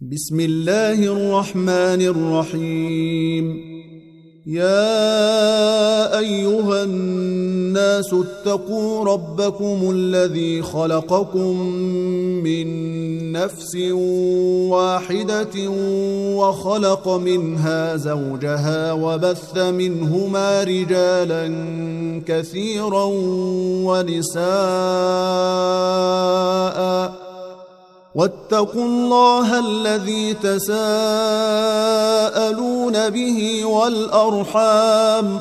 بسم الله الرحمن الرحيم. يا أيها الناس اتقوا ربكم الذي خلقكم من نفس واحدة وخلق منها زوجها وبث منهما رجالا كثيرا ونساء واتقوا الله الذي تساءلون به والأرحام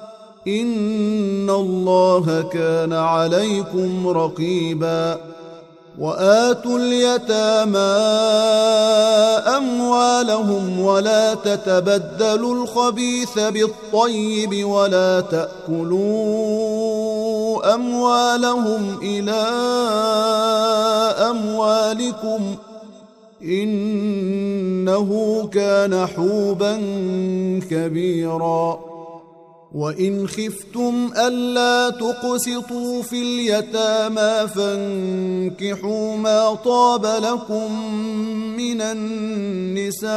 إن الله كان عليكم رقيبا. وآتوا اليتامى أموالهم ولا تتبدلوا الخبيث بالطيب ولا تأكلوا أموالهم إلى أموالكم إنه كان حوبا كبيرا. وإن خفتم ألا تقسطوا في اليتامى فانكحوا ما طاب لكم من النساء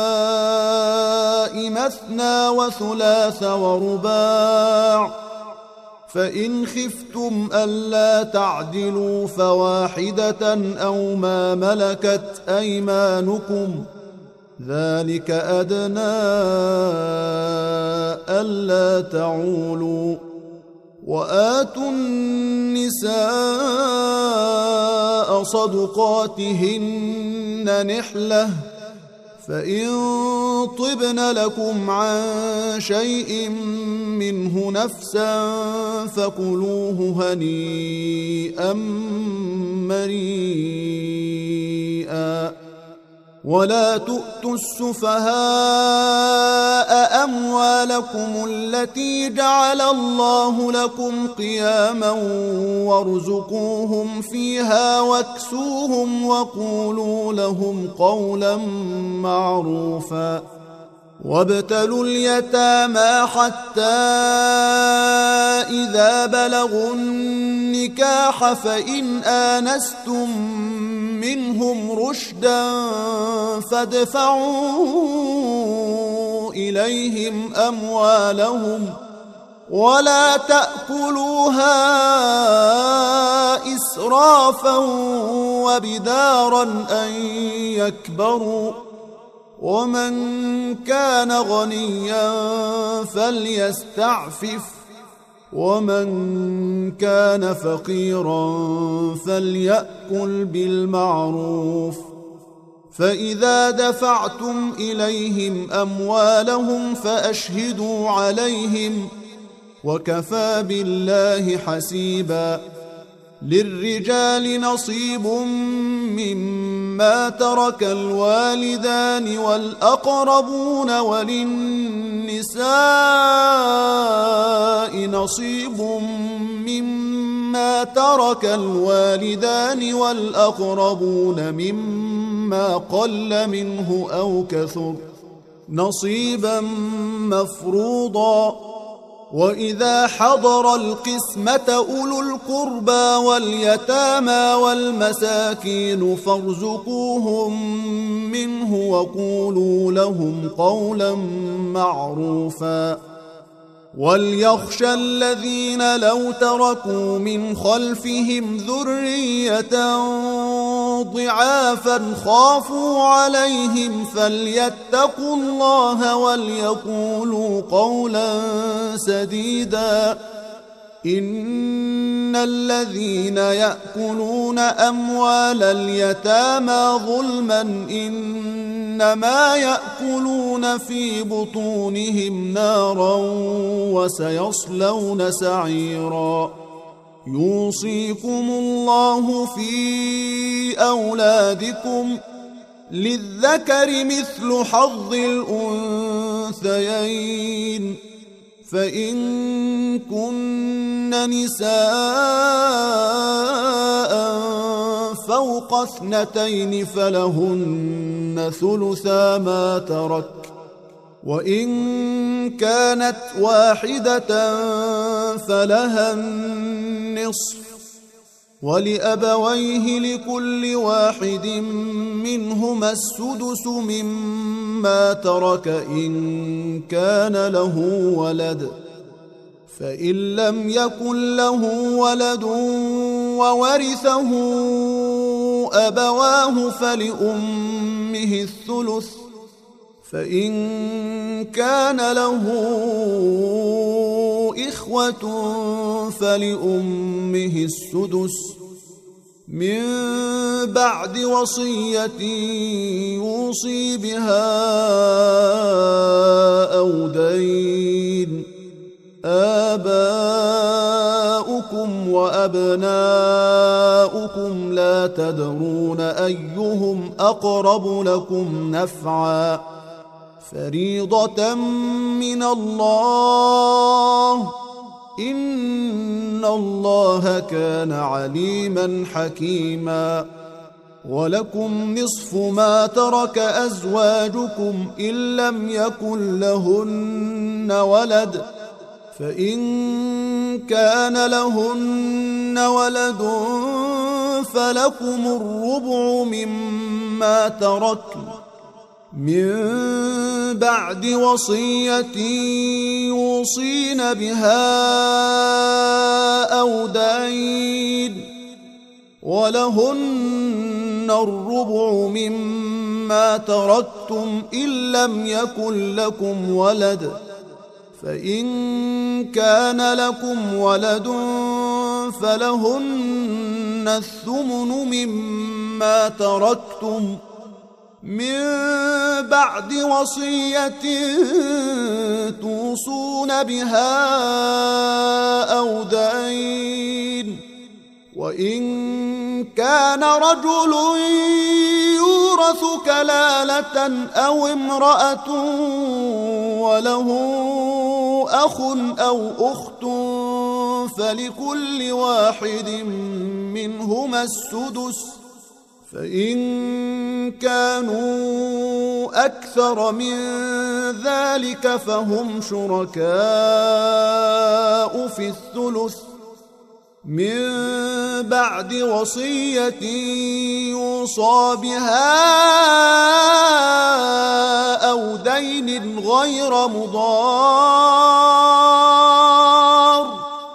مثنى وثلاث ورباع، فإن خفتم ألا تعدلوا فواحدة أو ما ملكت أيمانكم ذلك أدنى ألا تعولوا. وآتوا النساء صدقاتهن نحلة، فإن طبن لكم عن شيء منه نفسا فكلوه هنيئا مريئا. ولا تؤتوا السفهاء أموالكم التي جعل الله لكم قياما وارزقوهم فيها واكسوهم وقولوا لهم قولا معروفا. وابتلوا اليتامى حتى إذا بلغوا النكاح فإن آنستم منهم رشدا فادفعوا إليهم أموالهم ولا تأكلوها إسرافا وبدارا أن يكبروا. ومن كان غنيا فليستعفف ومن كان فقيرا فليأكل بالمعروف. فإذا دفعتم إليهم أموالهم فأشهدوا عليهم وكفى بالله حسيبا. للرجال نصيب مما ترك الوالدان والأقربون وللنساء نصيب مما ترك الوالدان والأقربون مما قل منه أو كثر نصيبا مفروضا. وإذا حضر القسمة أولو القربى واليتامى والمساكين فارزقوهم منه وقولوا لهم قولا معروفا. وليخشى الذين لو تركوا من خلفهم ذرية ضعافا خافوا عليهم فليتقوا الله وليقولوا قولا سديدا. إن الذين يأكلون أموال اليتامى ظلما إنما يأكلون في بطونهم نارا وسيصلون سعيرا. يوصيكم الله في أولادكم للذكر مثل حظ الأنثيين، فإن كن نساء فوق 2 فلهن ثلثا ما ترك، وإن كانت واحدة فلها النصف، ولأبويه لكل واحد منهما السدس مما ترك إن كان له ولد، فإن لم يكن له ولد وورثه أبواه فلأمه الثلث، فإن كان له إخوة فلأمه السدس من بعد وصية يوصي بها أو دين. آباؤكم وأبناؤكم لا تدرون أيهم أقرب لكم نفعا، فريضة من الله، إن الله كان عليما حكيما. ولكم نصف ما ترك أزواجكم إن لم يكن لهن ولد، فإن كان لهن ولد فلكم الربع مما تركن من بعد وصية يوصين بها أو دين، ولهن الربع مما تركتم إن لم يكن لكم ولد، فإن كان لكم ولد فلهن الثمن مما تركتم من بعد وصية توصون بها أو دين. وإن كان رجل يورث كلالة أو امرأة وله أخ أو أخت فلكل واحد منهما السدس، فإن كانوا أكثر من ذلك فهم شركاء في الثلث من بعد وصية يوصى بها أو دين غير مضار،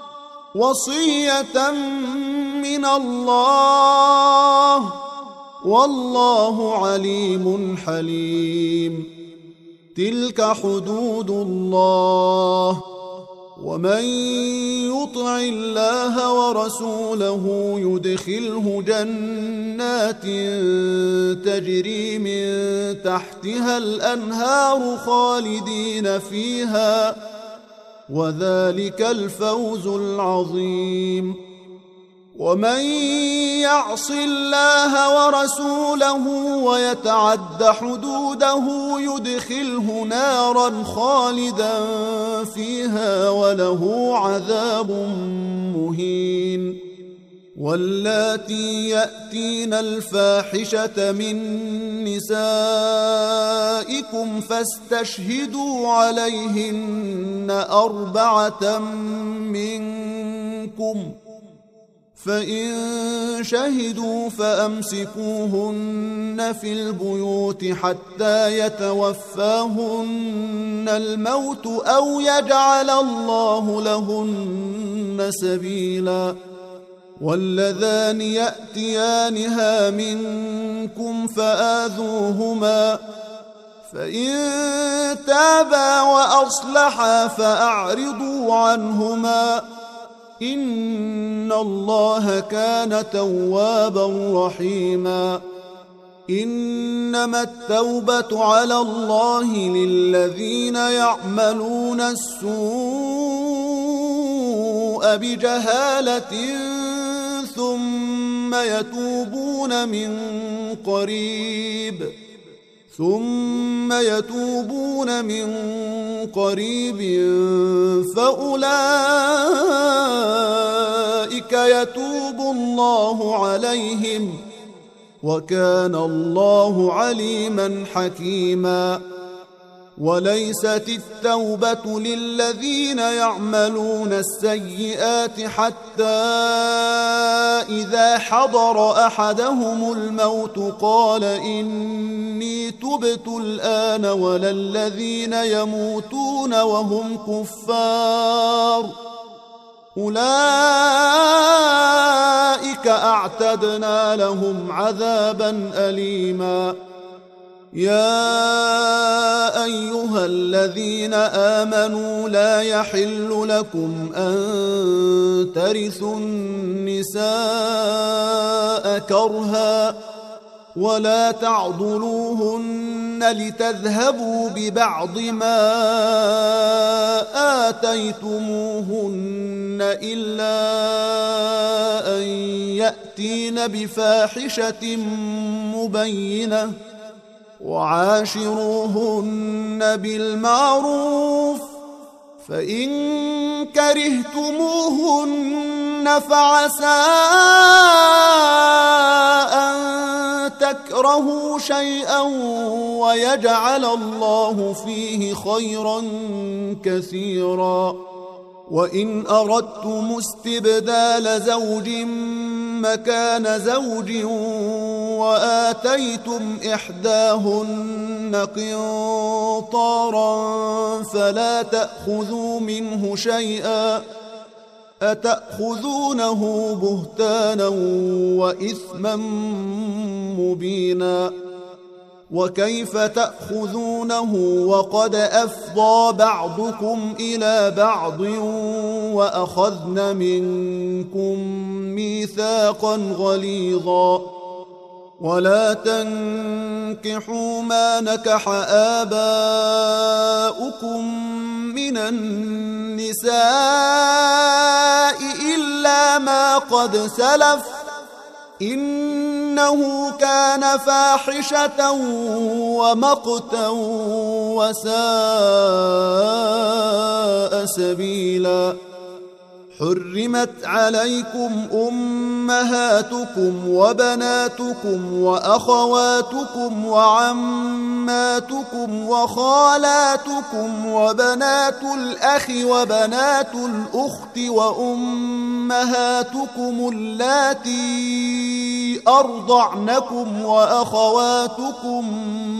وصية من الله، والله عليم حليم. تلك حدود الله، ومن يطع الله ورسوله يدخله جنات تجري من تحتها الأنهار خالدين فيها، وذلك الفوز العظيم. ومن يعص الله ورسوله ويتعد حدوده يدخله نارا خالدا فيها وله عذاب مهين. واللاتي يأتين الفاحشة من نسائكم فاستشهدوا عليهن 4 منكم، فإن شهدوا فأمسكوهن في البيوت حتى يتوفاهن الموت أو يجعل الله لهن سبيلا. واللذان يأتيانها منكم فآذوهما، فإن تابا وأصلحا فأعرضوا عنهما، إن الله كان توابا رحيما. إنما التوبة على الله للذين يعملون السوء بجهالة ثم يتوبون من قريب فأولئك يتوب الله عليهم، وكان الله عليما حكيما. وليست التوبة للذين يعملون السيئات حتى إذا حضر أحدهم الموت قال إني تبت الآن ولا الذين يموتون وهم كفار أولئك أعتدنا لهم عذابا أليما. يا أيها الذين آمنوا لا يحل لكم أن ترثوا النساء كرها ولا تعضلوهن لتذهبوا ببعض ما آتيتموهن إلا أن يأتين بفاحشة مبينة وعاشروهن بالمعروف فإن كرهتموهن فعسى أن تكرهوا شيئا ويجعل الله فيه خيرا كثيرا. وإن أردتم استبدال زوج مكان زوج وآتيتم إحداهن قنطارا فلا تأخذوا منه شيئا أتأخذونه بهتانا وإثما مبينا. وكيف تأخذونه وقد أفضى بعضكم إلى بعض وأخذن منكم ميثاقا غليظا. ولا تنكحوا ما نكح آباؤكم من النساء إلا ما قد سلف إنه كان فاحشة ومقتا وساء سبيلا. حرمت عليكم أمهاتكم وبناتكم وأخواتكم وعماتكم وخالاتكم وبنات الأخ وبنات الأخت وأمهاتكم اللاتي أرضعنكم وأخواتكم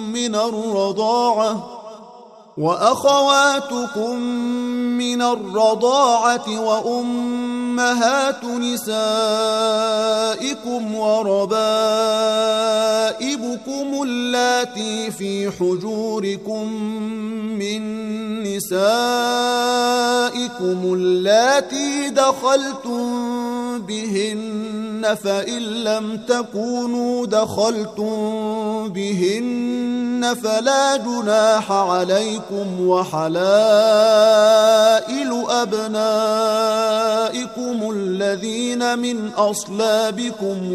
من الرضاعة وأمهات نسائكم وربائبكم اللاتي في حجوركم من نسائكم اللاتي دخلتم بهن فإن لم تكونوا دخلتم بهن فلا جناح عليكم وحلائل أبنائكم الذين من أصلابكم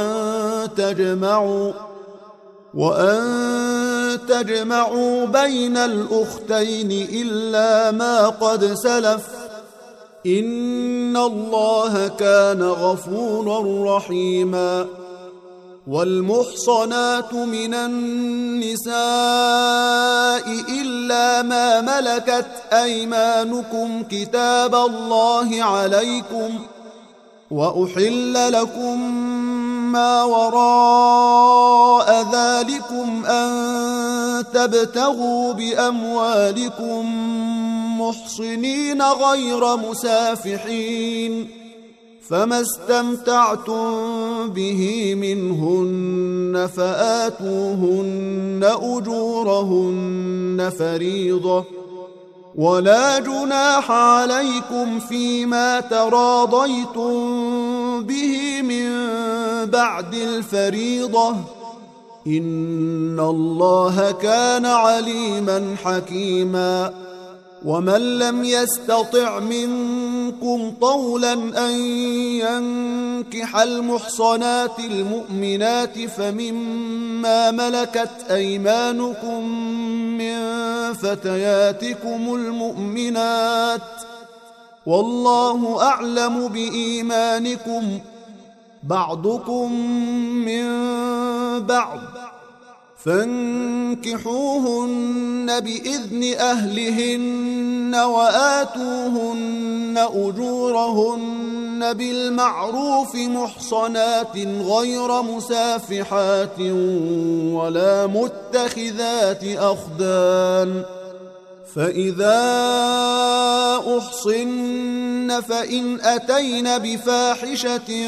وأن تجمعوا بين الأختين إلا ما قد سلف إن الله كان غفورا رحيما. والمحصنات من النساء إلا ما ملكت أيمانكم كتاب الله عليكم وأحل لكم ما وراء ذلكم أن تبتغوا بأموالكم محصنين غير مسافحين فما استمتعتم به منهن فآتوهن أجورهن فريضة ولا جناح عليكم فيما تراضيتم به من بعد الفريضة إن الله كان عليما حكيما. ومن لم يستطع منكم طولا أن ينكح المحصنات المؤمنات فمما ملكت أيمانكم من فتياتكم المؤمنات والله أعلم بإيمانكم بعضكم من بعض فانكحوهن بإذن أهلهن وآتوهن أجورهن بالمعروف محصنات غير مسافحات ولا متخذات أخدان فإذا أحصن فإن أتين بفاحشة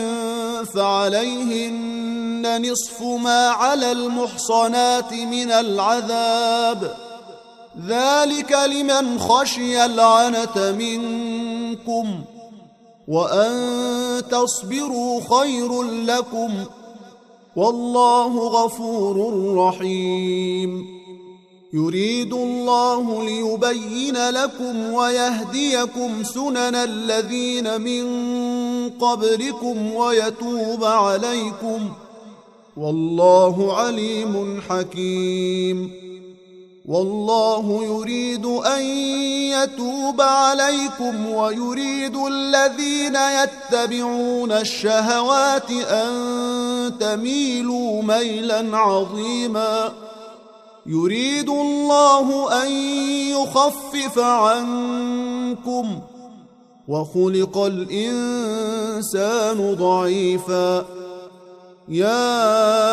فعليهن نصف ما على المحصنات من العذاب ذلك لمن خشي العنة منكم وأن تصبروا خير لكم والله غفور رحيم يريد الله ليبين لكم ويهديكم سنن الذين من قبلكم ويتوب عليكم والله عليم حكيم والله يريد أن يتوب عليكم ويريد الذين يتبعون الشهوات أن تميلوا ميلا عظيما يريد الله أن يخفف عنكم وخلق الإنسان ضعيفا يا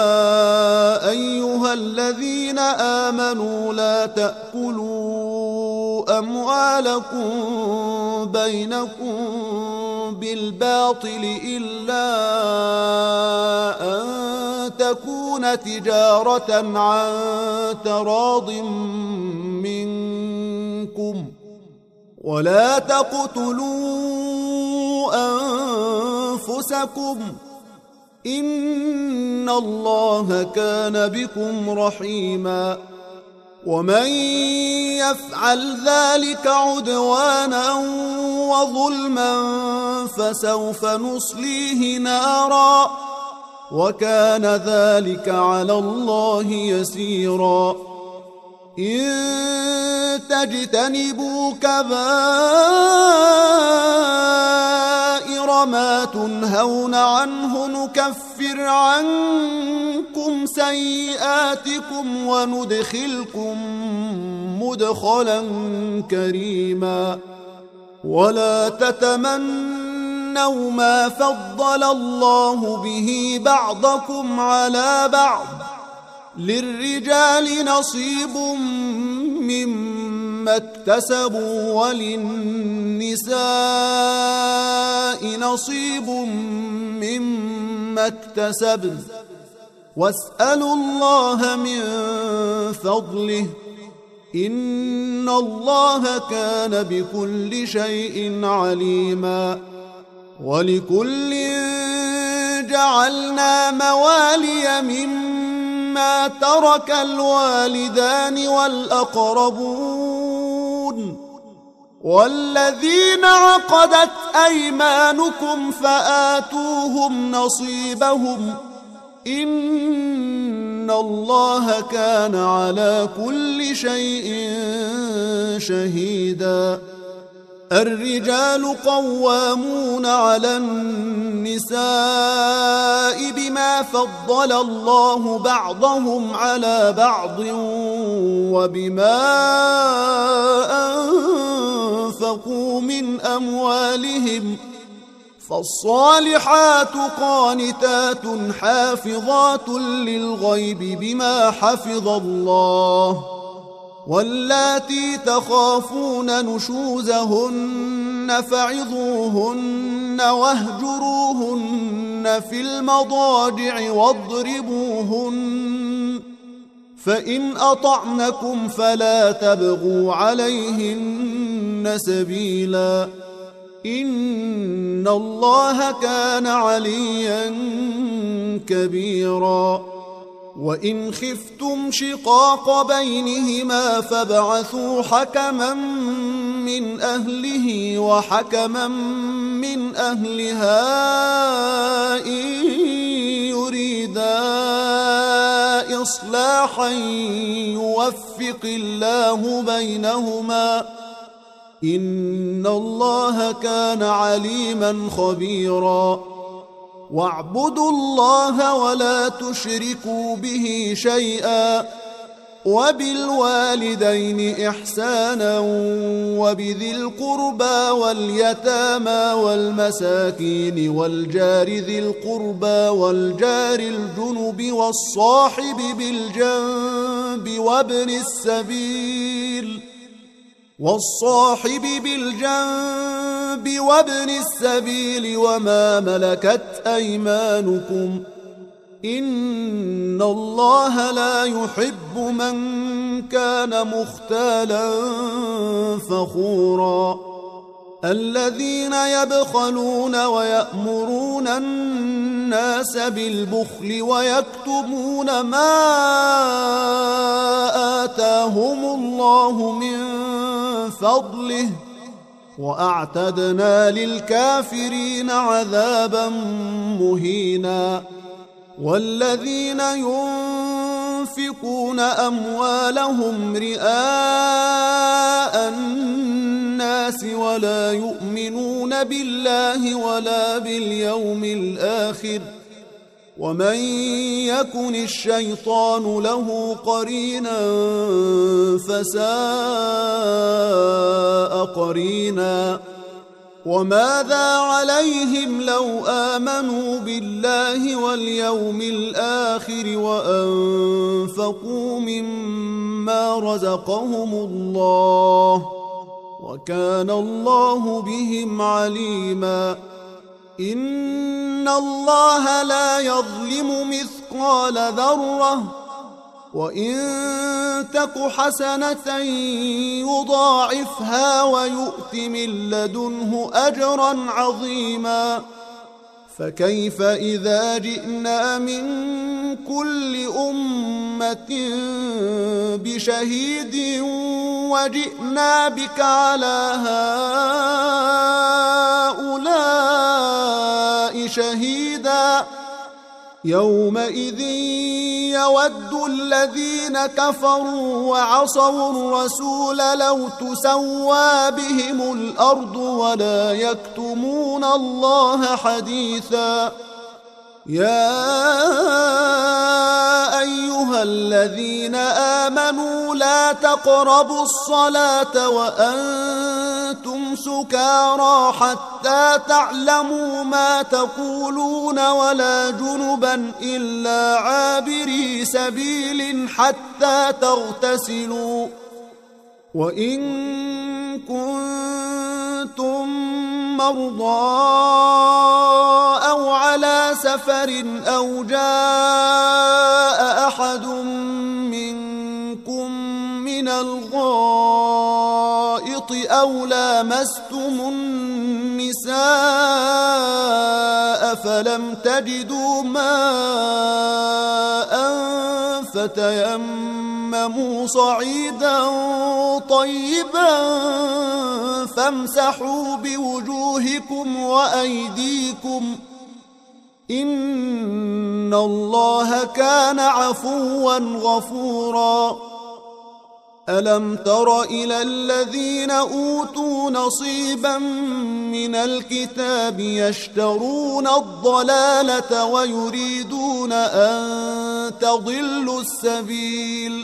أيها الذين آمنوا لا تأكلوا أموالكم بينكم بالباطل إلا أن تكون تجارة عن تراض منكم ولا تقتلوا أنفسكم إن الله كان بكم رحيما ومن يفعل ذلك عدوانا وظلما فسوف نصليه نارا وكان ذلك على الله يسيرا إن تجتنبوا كبائر ما تنهون عنه نكفر عنكم سيئاتكم وندخلكم مدخلا كريما ولا تتمنوا ما فضل الله به بعضكم على بعض للرجال نصيب مما اكتسبوا وللنساء نصيب مما اكتسبن واسألوا الله من فضله إن الله كان بكل شيء عليما ولكل جعلنا موالي مما ترك الوالدان والأقربون والذين عقدت أيمانكم فآتوهم نصيبهم إن الله كان على كل شيء شهيدا الرجال قوامون على النساء بما فضل الله بعضهم على بعض وبما أنفقوا من أموالهم فالصالحات قانتات حافظات للغيب بما حفظ الله واللاتي تخافون نشوزهن فعظوهن واهجروهن في المضاجع واضربوهن فإن أطعنكم فلا تبغوا عليهن سبيلا إن الله كان عليا كبيرا وإن خفتم شقاق بينهما فابعثوا حكما من أهله وحكما من أهلها إن يريدا إصلاحا يوفق الله بينهما إن الله كان عليما خبيرا واعبدوا الله ولا تشركوا به شيئا وبالوالدين إحسانا وبذي القربى واليتامى والمساكين والجار ذي القربى والجار الجنب والصاحب بالجنب وابن السبيل وما ملكت أيمانكم إن الله لا يحب من كان مختالا فخورا الذين يبخلون ويأمرون الناس بالبخل ويكتمون ما آتاهم الله من فضله وأعتدنا للكافرين عذابا مهينا والذين ينفقون أموالهم رئاء الناس ولا يؤمنون بالله ولا باليوم الآخر ومن يكن الشيطان له قرينا فساء قرينا وماذا عليهم لو آمنوا بالله واليوم الآخر وأنفقوا مما رزقهم الله وكان الله بهم عليما إن الله لا يظلم مثقال ذرة وإن تك حسنة يضاعفها ويؤت من لدنه أجرا عظيما فكيف إذا جئنا من كل أمة بشهيد وجئنا بك على هؤلاء شهيدا يومئذ يود الذين كفروا وعصوا الرسول لو تسوى بهم الأرض ولا يكتمون الله حديثا يا أيها الذين آمنوا لا تقربوا الصلاة وأنتم سكارى حتى تعلموا ما تقولون ولا جنبا إلا عابري سبيل حتى تغتسلوا وإن كنتم مرضى أو على سفر أو جاء أحد منكم من الغائط أو لامستم النساء فلم تجدوا ماء فتيمموا صعيدا طيبا فامسحوا بوجوهكم وأيديكم إن الله كان عفوا غفورا ألم تر إلى الذين أوتوا نصيبا من الكتاب يشترون الضلالة ويريدون أن تضلوا السبيل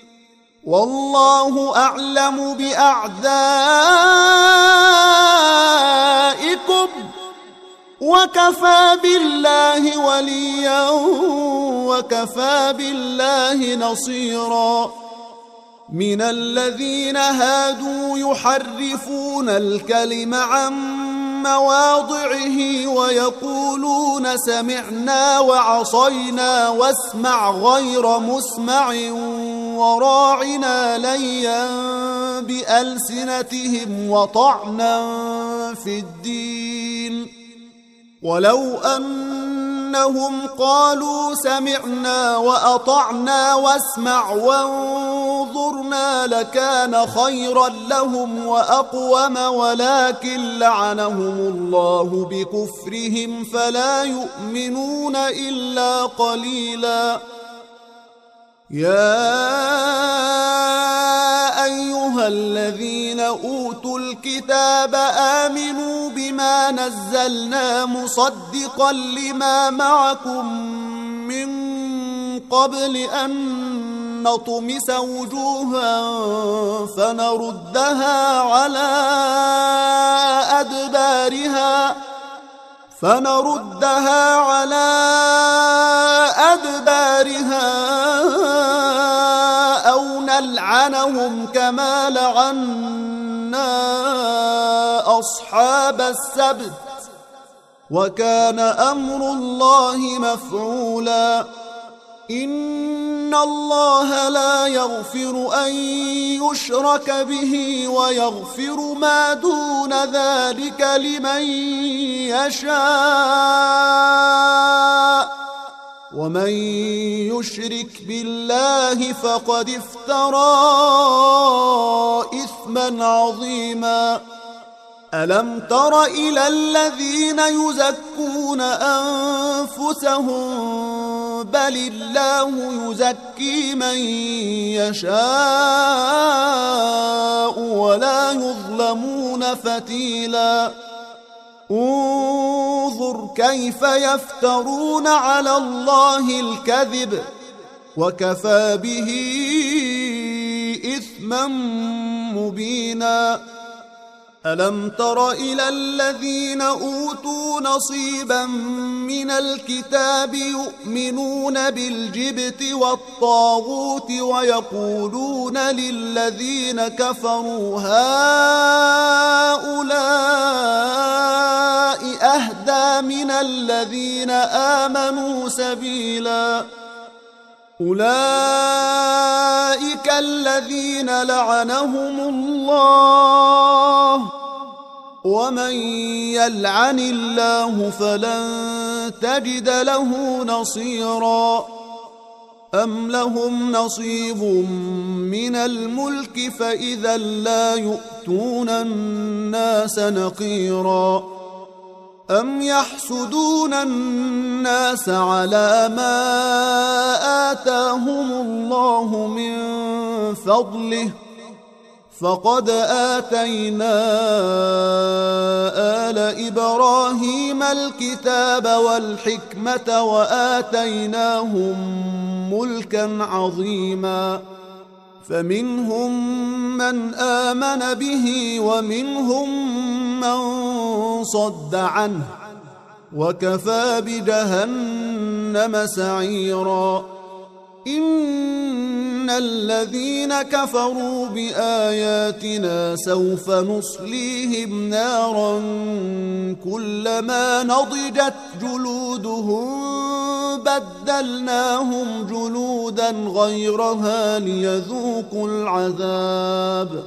والله أعلم بأعدائكم وكفى بالله وليا وكفى بالله نصيرا من الذين هادوا يحرفون الكلم عن مواضعه ويقولون سمعنا وعصينا واسمع غير مسمع وراعنا ليا بألسنتهم وطعنا في الدين ولو أنهم قالوا سمعنا وأطعنا واسمع وانظرنا لكان خيرا لهم وأقوم ولكن لعنهم الله بكفرهم فلا يؤمنون إلا قليلا يا أيها أيها الذين أوتوا الكتاب آمنوا بما نزلنا مصدقا لما معكم من قبل أن نطمس وجوها فنردها على أدبارها أو نلعنهم كما لعنا أصحاب السبت وكان أمر الله مفعولا إن الله لا يغفر أن يشرك به ويغفر ما دون ذلك لمن يشاء ومن يشرك بالله فقد افترى إثما عظيما ألم تر إلى الذين يزكون أنفسهم بل الله يزكي من يشاء ولا يظلمون فتيلا انظر كيف يفترون على الله الكذب وكفى به إثما مبينا ألم تر إلى الذين أوتوا نصيبا من الكتاب يؤمنون بالجبت والطاغوت ويقولون للذين كفروا هؤلاء أهدى من الذين آمنوا سبيلا أولئك الذين لعنهم الله ومن يلعن الله فلن تجد له نصيرا أم لهم نصيب من الملك فإذا لا يؤتون الناس نقيرا أم يحسدون الناس على ما آتاهم الله من فضله فقد آتينا آل إبراهيم الكتاب والحكمة وآتيناهم ملكا عظيما فمنهم من آمن به ومنهم من صد عنه وكفى بجهنم سعيرا إن الذين كفروا بآياتنا سوف نصليهم نارا كلما نضجت جلودهم بدلناهم جلودا غيرها ليذوقوا العذاب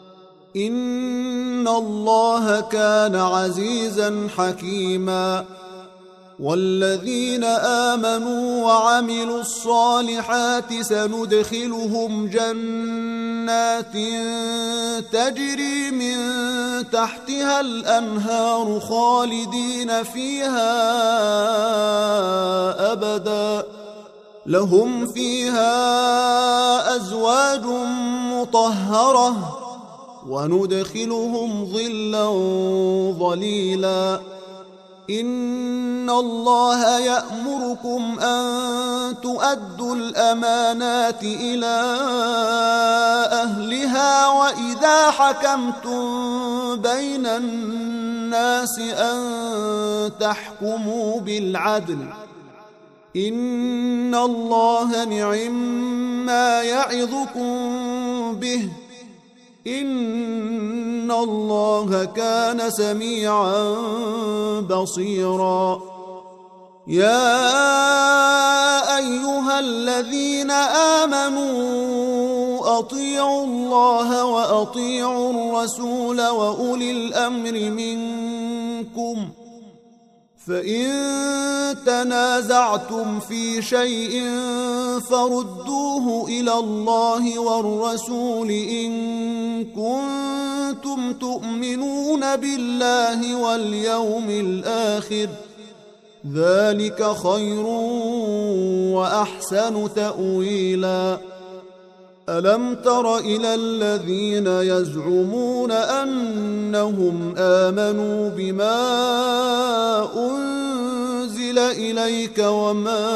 إن الله كان عزيزا حكيما والذين آمنوا وعملوا الصالحات سندخلهم جنات تجري من تحتها الأنهار خالدين فيها أبدا لهم فيها أزواج مطهرة وندخلهم ظلا ظليلا إن الله يأمركم أن تؤدوا الأمانات إلى أهلها وإذا حكمتم بين الناس أن تحكموا بالعدل إن الله نعما يعظكم به إن الله كان سميعا بصيرا يا أيها الذين آمنوا أطيعوا الله وأطيعوا الرسول وأولي الأمر منكم فإن تنازعتم في شيء فردوه إلى الله والرسول إن كنتم تؤمنون بالله واليوم الآخر ذلك خير وأحسن تأويلا ألم تر إلى الذين يزعمون أنهم آمنوا بما أنزل إليك وما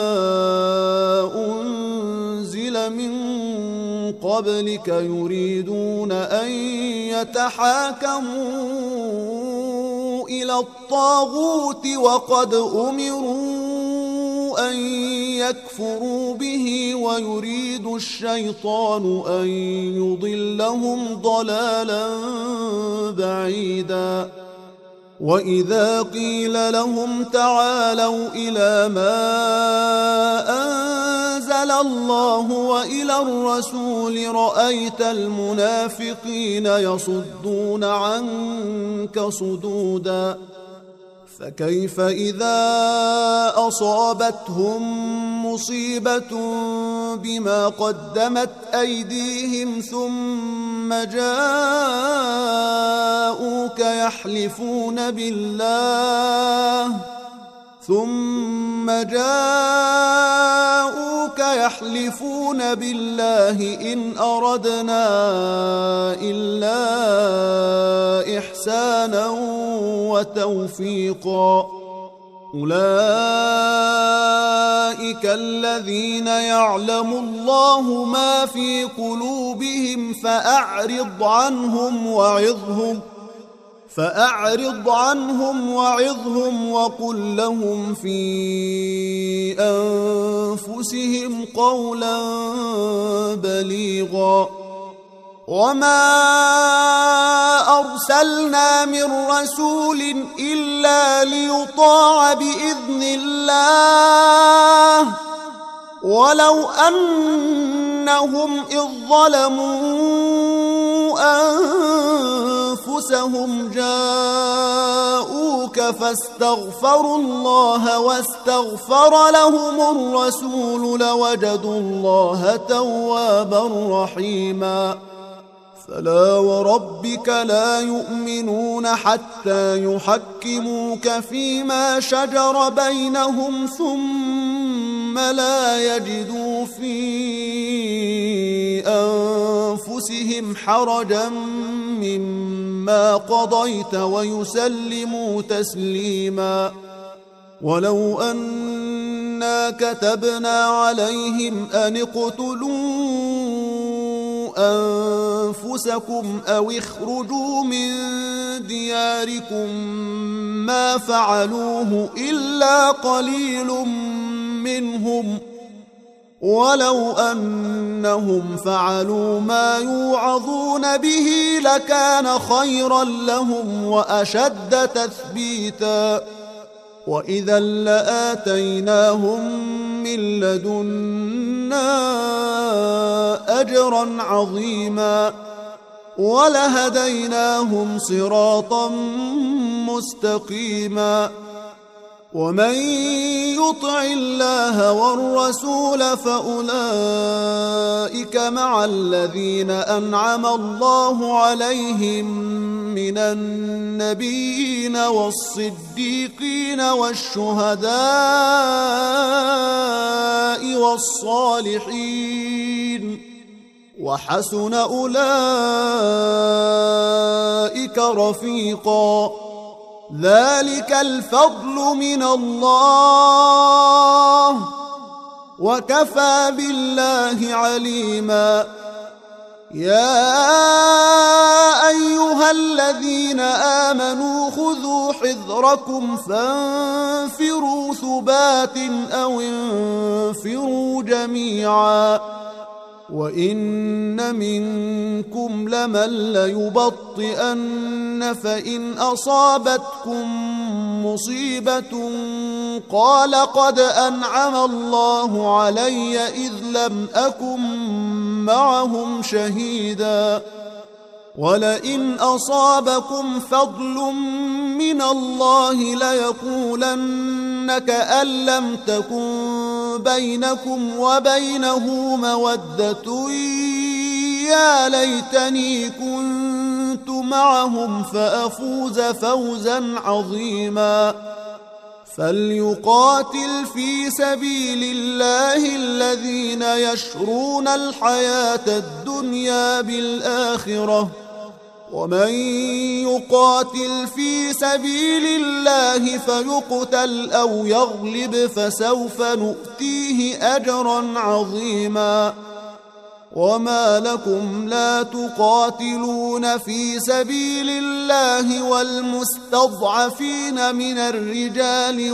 أنزل من قبلك يريدون أن يتحاكموا إلى الطاغوت وقد أمروا أن يكفروا به ويريد الشيطان أن يضلهم ضلالا بعيدا وإذا قيل لهم تعالوا إلى ما أنزل الله وإلى الرسول رأيت المنافقين يصدون عنك صدودا فكيف إذا أصابتهم مصيبة بما قدمت أيديهم ثم جاءوك يحلفون بالله إن أردنا إلا إحسانا وتوفيقا أولئك الذين يعلم الله ما في قلوبهم فأعرض عنهم وعظهم وقل لهم في أنفسهم قولا بليغا وما أرسلنا من رسول إلا ليطاع بإذن الله ولو أنهم إذ ظلموا أنفسهم جاءوك فاستغفروا الله واستغفر لهم الرسول لوجدوا الله توابا رحيما فلا وربك لا يؤمنون حتى يحكموك فيما شجر بينهم ثم لا يجدوا في أنفسهم حرجا مما قضيت ويسلموا تسليما ولو أنا كتبنا عليهم أن اقتلوا أنفسكم أو اخرجوا من دياركم ما فعلوه إلا قليل منهم ولو أنهم فعلوا ما يوعظون به لكان خيرا لهم وأشد تثبيتا وإذا لآتيناهم من لدنا أجرا عظيما ولهديناهم صراطا مستقيما ومن يطع الله والرسول فأولئك مع الذين أنعم الله عليهم من النبيين والصديقين والشهداء والصالحين وحسن أولئك رفيقا ذلك الفضل من الله وكفى بالله عليما يا أيها الذين آمنوا خذوا حذركم فانفروا ثبات أو انفروا جميعا وإن منكم لمن ليبطئن فإن أصابتكم مصيبة قال قد أنعم الله علي إذ لم أكن معهم شهيدا ولئن أصابكم فضل من الله ليقولن كأن لم تكن بينكم وبينه مودة يا ليتني كنت معهم فأفوز فوزا عظيما فليقاتل في سبيل الله الذين يشرون الحياة الدنيا بالآخرة، ومن يقاتل في سبيل الله فيقتل أو يغلب فسوف نؤتيه أجرا عظيما. وما لكم لا تقاتلون في سبيل الله والمستضعفين من الرجال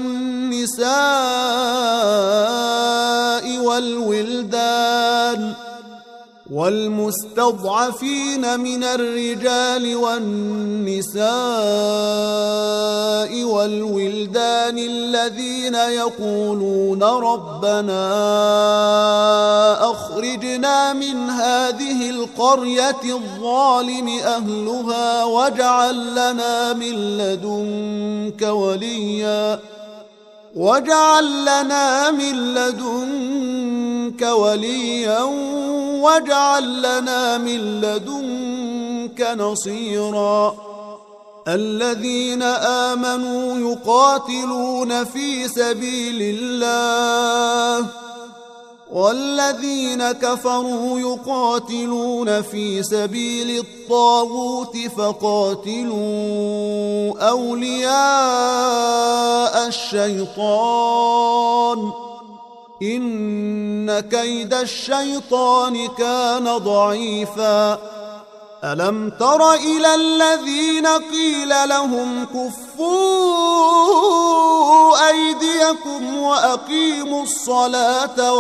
والولدان الذين يقولون ربنا أخرجنا من هذه القرية الظالم أهلها واجعل لنا من لدنك وليا واجعل لنا من لدنك نصيرا. الذين آمنوا يقاتلون في سبيل الله، والذين كفروا يقاتلون في سبيل الطاغوت فقاتلوا أولياء الشيطان إن كيد الشيطان كان ضعيفا. ألم تر إلى الذين قيل لهم كفوا أيديكم وأقيموا الصلاة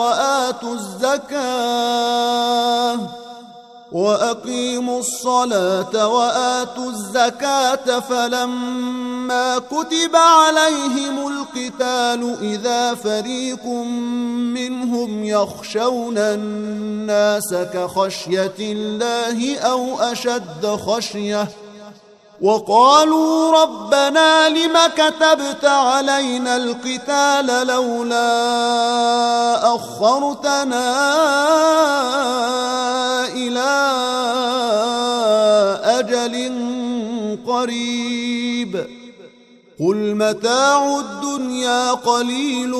وآتوا الزكاة فلما كتب عليهم القتال إذا فريق منهم يخشون الناس كخشية الله أو أشد خشية وقالوا ربنا لم كتبت علينا القتال لولا أخرتنا إلى أجل قريب قل متاع الدنيا قليل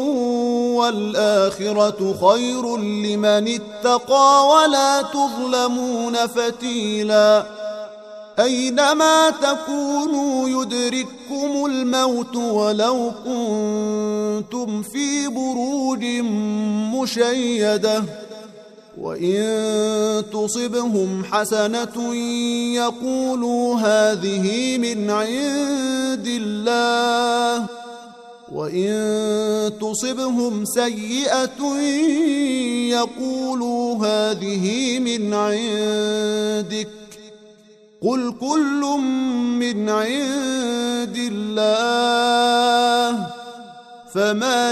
والآخرة خير لمن اتقى ولا تظلمون فتيلا. أينما تكونوا يدرككم الموت ولو كنتم في بروج مشيدة وإن تصبهم حسنة يقولوا هذه من عند الله وإن تصبهم سيئة يقولوا هذه من عندك قل كل من عند الله فما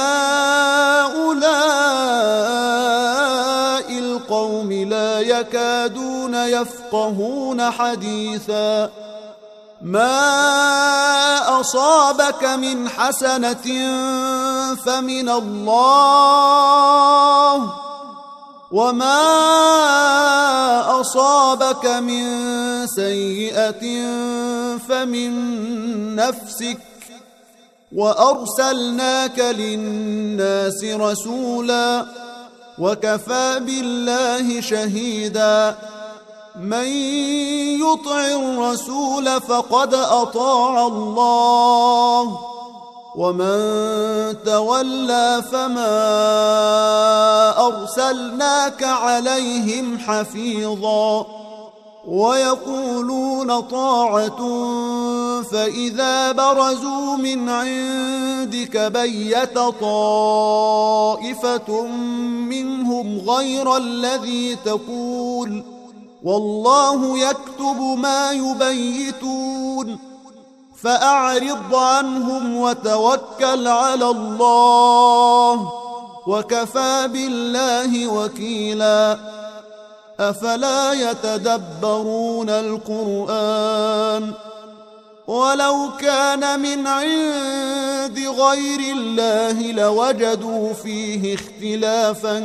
لهؤلاء القوم لا يكادون يفقهون حديثا. ما أصابك من حسنة فمن الله وما أصابك من سيئة فمن نفسك وأرسلناك للناس رسولا وكفى بالله شهيدا. من يطع الرسول فقد أطاع الله ومن تولى فما أرسلناك عليهم حفيظا. ويقولون طاعة فإذا برزوا من عندك بيت طائفة منهم غير الذي تقول والله يكتب ما يبيتون فأعرض عنهم وتوكل على الله وكفى بالله وكيلا. أفلا يتدبرون القرآن ولو كان من عند غير الله لوجدوا فيه اختلافا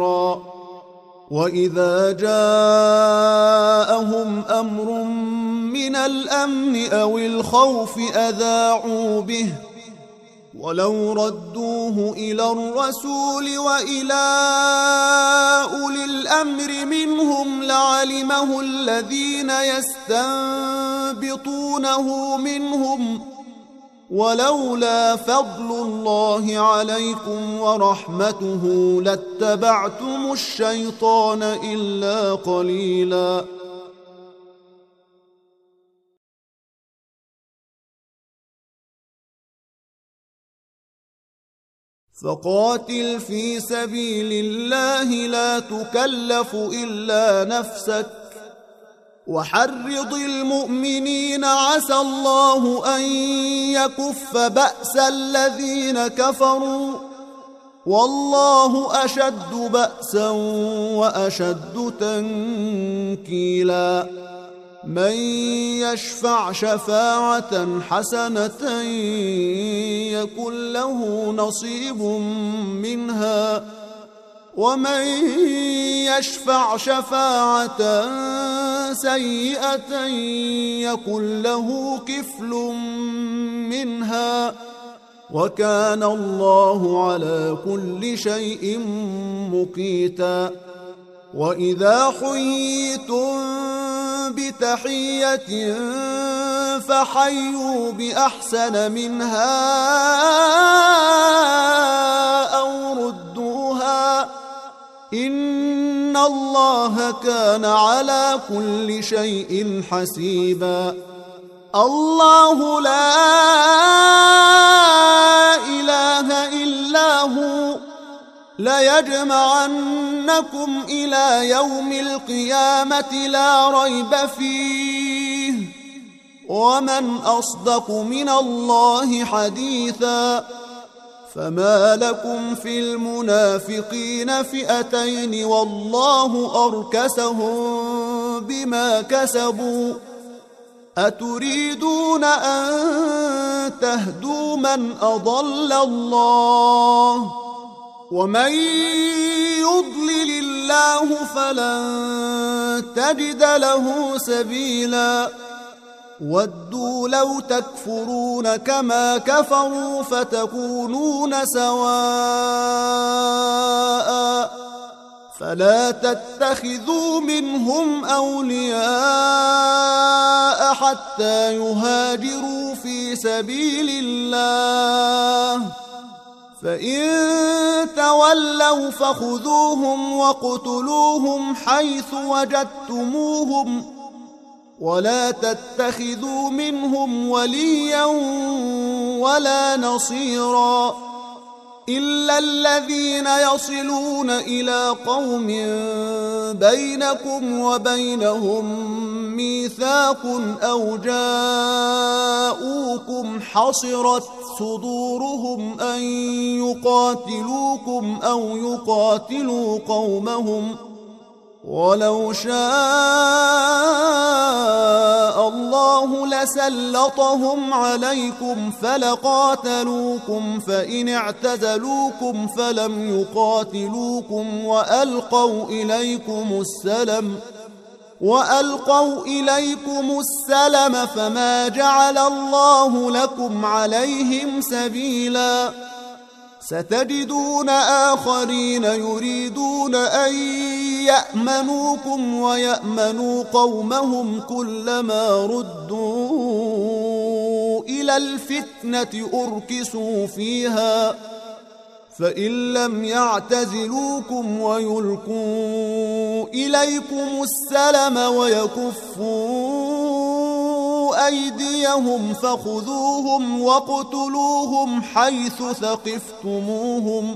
كثيرا. وإذا جاءهم أمر من الأمن أو الخوف أذاعوا به، ولو ردوه إلى الرسول وإلى أولي الأمر منهم لعلمه الذين يستنبطونه منهم، ولولا فضل الله عليكم ورحمته لاتبعتم الشيطان إلا قليلا. فقاتل في سبيل الله لا تكلف إلا نفسك، وحرض المؤمنين عسى الله أن يكف بأس الذين كفروا، والله أشد بأسا وأشد تنكيلا. من يشفع شفاعة حسنة يكن له نصيب منها، ومن يشفع شفاعة سيئة يكن له كفل منها، وكان الله على كل شيء مقيتا. وإذا حييتم بتحية فحيوا بأحسن منها أو ردوها، إن الله كان على كل شيء حسيبا. الله لا إله إلا هو ليجمعنكم إلى يوم القيامة لا ريب فيه، ومن أصدق من الله حديثا. فما لكم في المنافقين فئتين والله أركسهم بما كسبوا، أتريدون أن تهدوا من أضل الله، ومن يضلل الله فلن تجد له سبيلا. ودوا لو تكفرون كما كفروا فتكونون سواء، فلا تتخذوا منهم أولياء حتى يهاجروا في سبيل الله، فإن تولوا فخذوهم واقتلوهم حيث وجدتموهم، ولا تتخذوا منهم وليا ولا نصيرا، إلا الذين يصلون إلى قوم بينكم وبينهم ميثاق أو جاءوكم حصرت صدورهم أن يقاتلوكم أو يقاتلوا قومهم، ولو شاء الله لسلطهم عليكم فلقاتلوكم، فإن اعتزلوكم فلم يقاتلوكم وألقوا إليكم السلم فما جعل الله لكم عليهم سبيلا. ستجدون آخرين يريدون أن يأمنوكم ويأمنوا قومهم، كلما ردوا إلى الفتنة أركسوا فيها، فإن لم يعتزلوكم ويلقوا إليكم السلم ويكفوا أيديهم فخذوهم واقتلوهم حيث ثقفتموهم،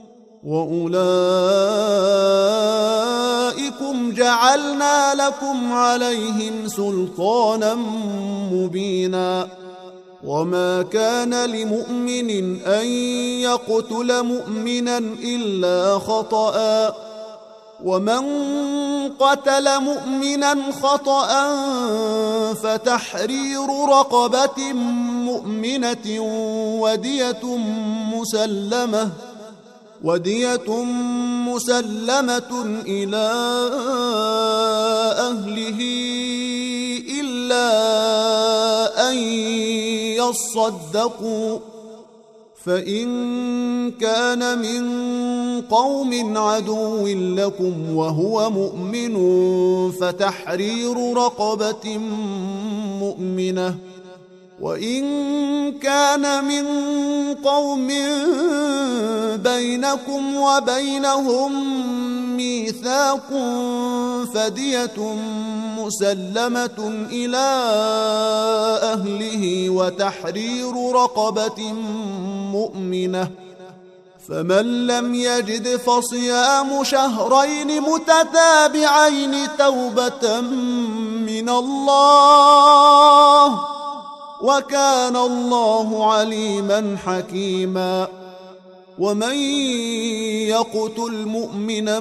وأولئكم جعلنا لكم عليهم سلطانا مبينا. وما كان لمؤمن أن يقتل مؤمنا إلا خطأ، ومن قتل مؤمنا خطأ فتحرير رقبة مؤمنة ودية مسلمة إلى أهله إلا أن يصدقوا. فإن كان من قوم عدو لكم وهو مؤمن فتحرير رقبة مؤمنة، وإن كان من قوم بينكم وبينهم ميثاق فدية مسلمة إلى أهله وتحرير رقبة مؤمنة، فمن لم يجد فصيام شهرين متتابعين توبة من الله، وكان الله عليما حكيما. ومن يقتل مؤمنا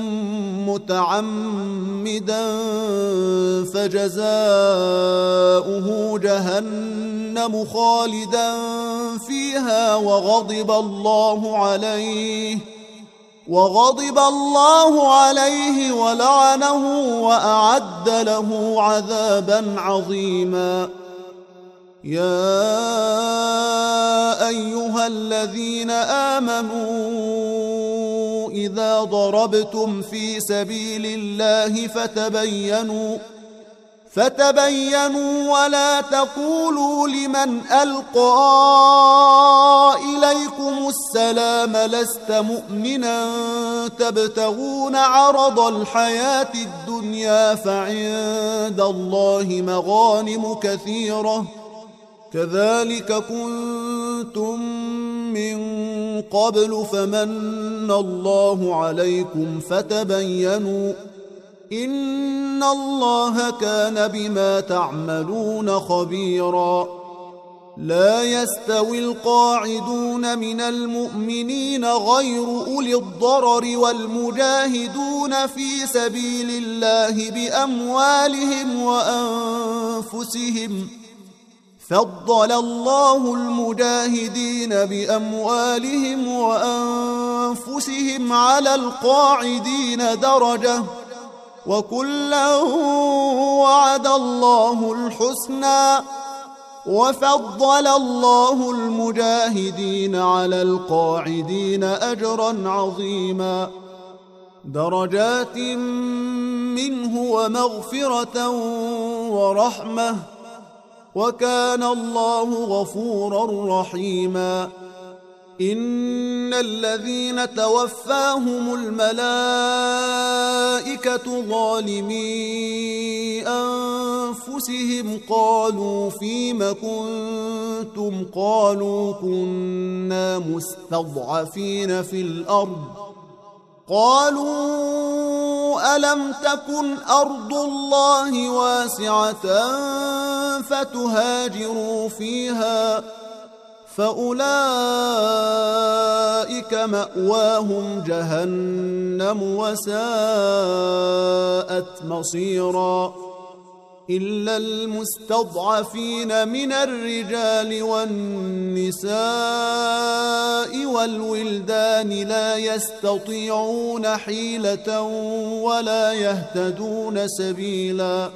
متعمدا فجزاؤه جهنم خالدا فيها وغضب الله عليه ولعنه وأعد له عذابا عظيما. يا أيها الذين آمنوا إذا ضربتم في سبيل الله فتبينوا ولا تقولوا لمن ألقى إليكم السلام لست مؤمنا تبتغون عرض الحياة الدنيا فعند الله مغانم كثيرة كذلك كنتم من قبل فمن الله عليكم فتبينوا إن الله كان بما تعملون خبيرا. لا يستوي القاعدون من المؤمنين غير أولي الضرر والمجاهدون في سبيل الله بأموالهم وأنفسهم، فضل الله المجاهدين بأموالهم وأنفسهم على القاعدين درجة، وكلا وعد الله الحسنى، وفضل الله المجاهدين على القاعدين أجرا عظيما، درجات منه ومغفرة ورحمة، وكان الله غفورا رحيما. إن الذين توفاهم الملائكة ظالمي أنفسهم قالوا فيم كنتم قالوا كنا مستضعفين في الأرض قالوا ألم تكن أرض الله واسعة فتهاجروا فيها فأولئك مأواهم جهنم وساءت مصيرا. إلا المستضعفين من الرجال والنساء والولدان لا يستطيعون حيلة ولا يهتدون سبيلا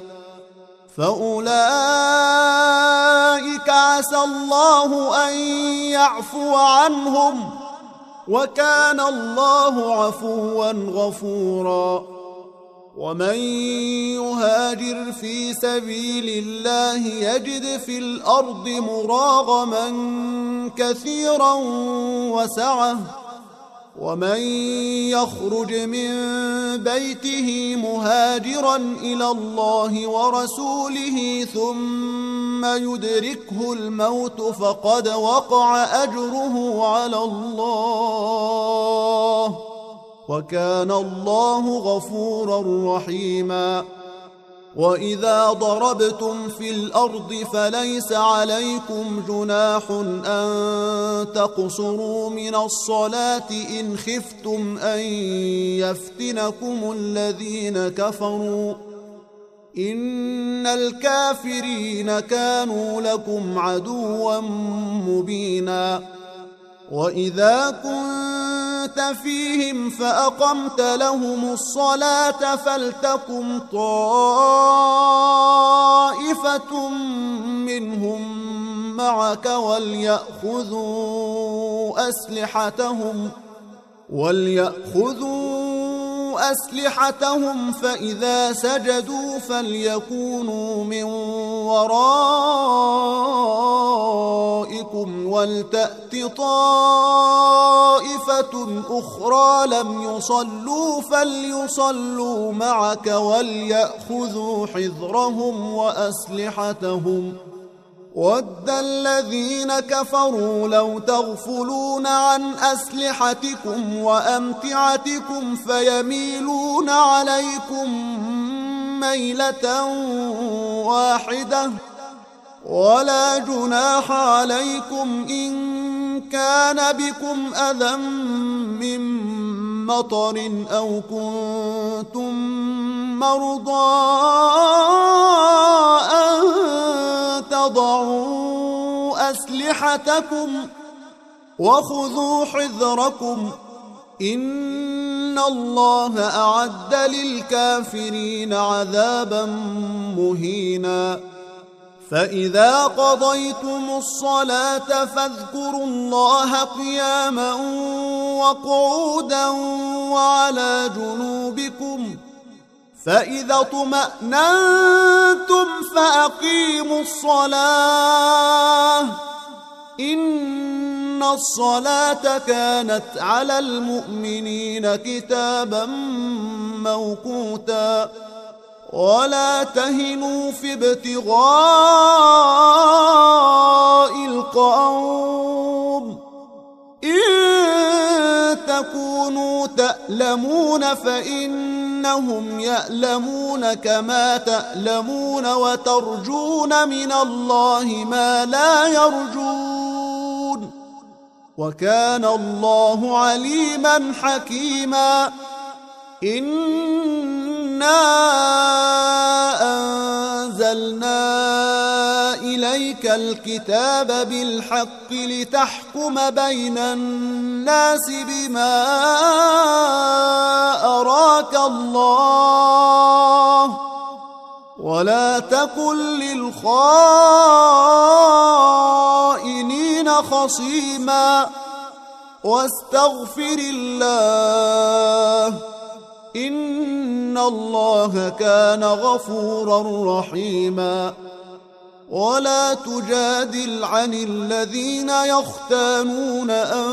فأولئك عسى الله أن يعفو عنهم وكان الله عفوا غفورا. ومن يهاجر في سبيل الله يجد في الأرض مراغما كثيرا وسعة، ومن يخرج من بيته مهاجرا إلى الله ورسوله ثم يدركه الموت فقد وقع أجره على الله وكان الله غفورا رحيما. وإذا ضربتم في الأرض فليس عليكم جناح أن تقصروا من الصلاة إن خفتم أن يفتنكم الذين كفروا إن الكافرين كانوا لكم عدوا مبينا. وإذا كنت فيهم فأقمت لهم الصلاة فلتقم طائفة منهم معك وليأخذوا أسلحتهم فإذا سجدوا فليكونوا من ورائكم ولتأت طائفة أخرى لم يصلوا فليصلوا معك وليأخذوا حذرهم وأسلحتهم ود الذين كفروا لو تغفلون عن أسلحتكم وأمتعتكم فيميلون عليكم ميلة واحدة ولا جناح عليكم إن كان بكم أذى من مطر أو كنتم مرضى أن تضعوا أسلحتكم وخذوا حذركم إن الله أعد للكافرين عذابا مهينا فإذا قضيتم الصلاة فاذكروا الله قياما وقعودا وعلى جنوبكم فإذا اطمأننتم فأقيموا الصلاة إن الصلاة كانت على المؤمنين كتابا موقوتا ولا تهنوا في ابتغاء القوم إن تكونوا تألمون فإنهم يألمون كما تألمون وترجون من الله ما لا يرجون وكان الله عليما حكيما إنا أنزلنا إليك الكتاب بالحق لتحكم بين الناس بما أراك الله ولا تكن للخائنين خصيما واستغفر الله إن الله كان غفورا رحيما ولا تجادل عن الذين يختانون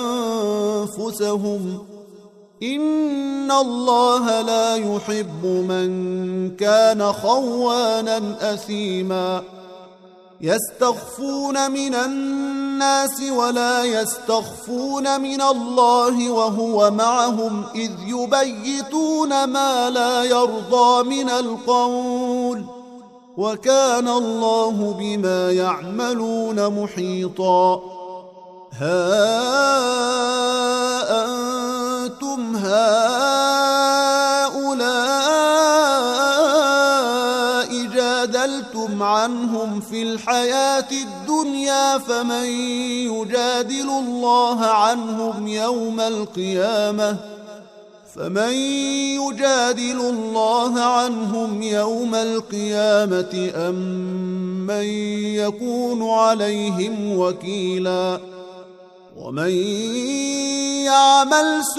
أنفسهم إن الله لا يحب من كان خوانا أثيما يستخفون من الناس ولا يستخفون من الله وهو معهم إذ يبيتون ما لا يرضى من القول وكان الله بما يعملون محيطا ها أنتم هؤلاء جادلتم عنهم في الحياة الدنيا فمن يجادل الله عنهم يوم القيامة أم من يكون عليهم وكيلا ومن يعمل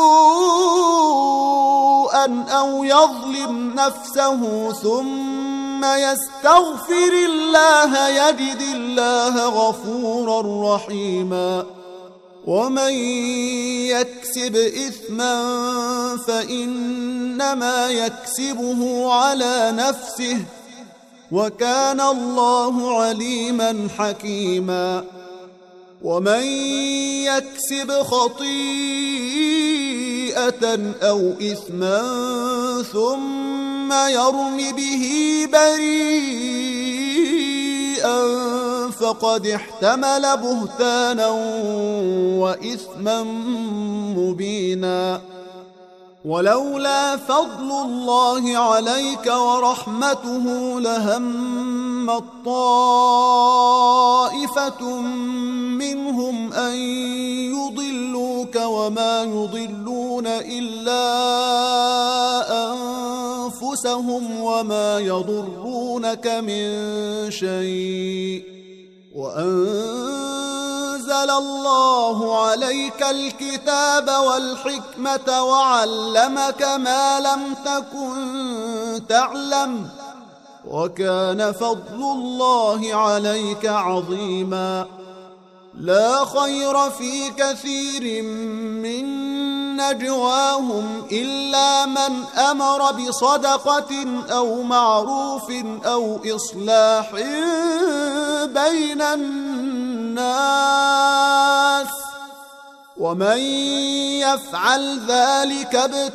سوءا أو يظلم نفسه ثم يستغفر الله يجد الله غفورا رحيما ومن يكسب إثما فإنما يكسبه على نفسه وكان الله عليما حكيما ومن يكسب خطيئة أو إثما ثم يرم به بريئا فقد احتمل بهتانا وإثما مبينا ولولا فضل الله عليك ورحمته لهمت طائفة منهم أن يضلوك وما يضلون إلا أنفسهم وما يضرونك من شيء وأنزل الله عليك الكتاب والحكمة وعلمك ما لم تكن تعلم وكان فضل الله عليك عظيما لا خير في كثير من نجواهم إلا من أمر بصدقة أو معروف أو إصلاح بين الناس ومن يفعل ذلك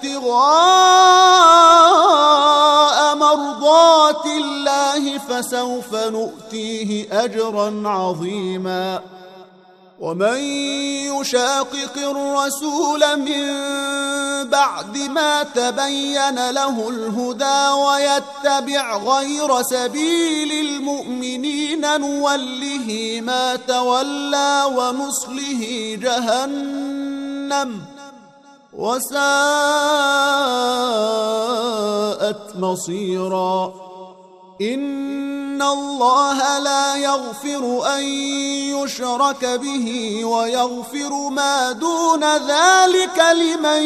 ابتغاء مرضات الله فسوف نؤتيه أجرا عظيما ومن يشاقق الرسول من بعد ما تبين له الهدى ويتبع غير سبيل المؤمنين نوله ما تولى ونصله جهنم وساءت مصيرا إن الله لا يغفر أن يشرك به ويغفر ما دون ذلك لمن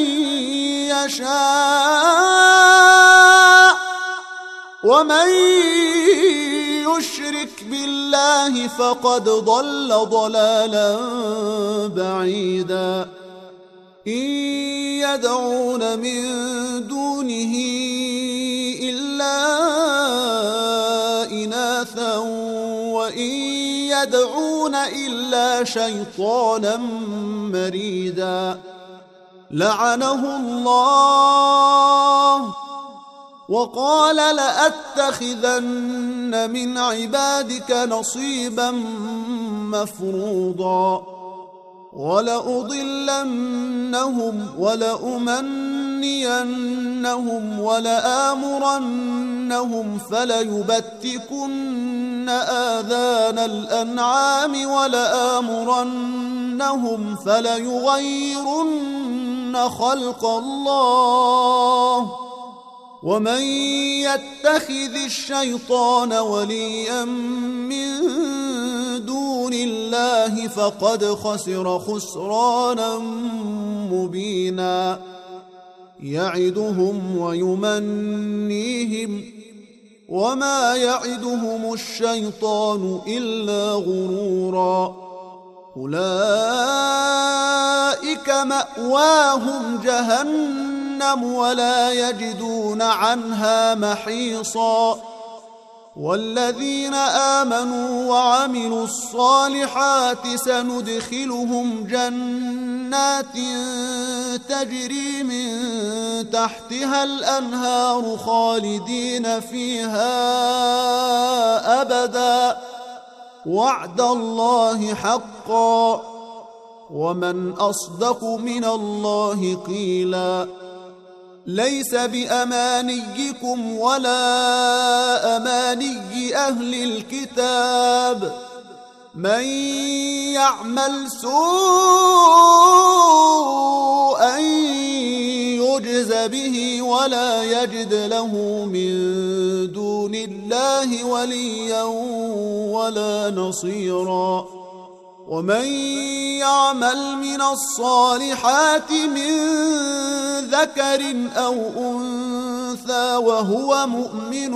يشاء ومن يشرك بالله فقد ضل ضلالا بعيدا إن يدعون من دونه إلا إناثا وإن يدعون إلا شيطانا مريدا لعنه الله وقال لأتخذن من عبادك نصيبا مفروضا ولأضلنهم ولأمنينهم ولآمرنهم فليبتكن آذان الأنعام ولآمرنهم فليغيرن خلق الله ومن يتخذ الشيطان وليا من دون الله فقد خسر خسرانا مبينا يعدهم ويمنيهم وما يعدهم الشيطان إلا غرورا أولئك مأواهم جهنم ولا يجدون عنها محيصا والذين آمنوا وعملوا الصالحات سندخلهم جنات تجري من تحتها الأنهار خالدين فيها أبدا وعد الله حقا ومن أصدق من الله قيلا ليس بأمانيكم ولا أماني أهل الكتاب من يعمل سوءا يجز به ولا يجد له من دون الله وليا ولا نصيرا ومن يعمل من الصالحات من ذكر أو أنثى وهو مؤمن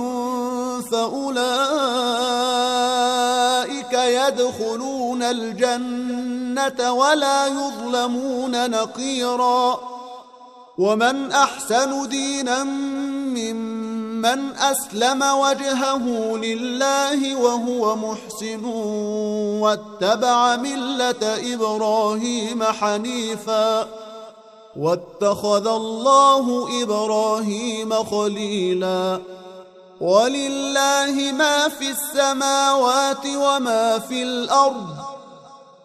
فأولئك يدخلون الجنة ولا يظلمون نقيرا ومن أحسن دينا ممن أسلم وجهه لله وهو محسن واتبع ملة إبراهيم حنيفا واتخذ الله إبراهيم خليلا ولله ما في السماوات وما في الأرض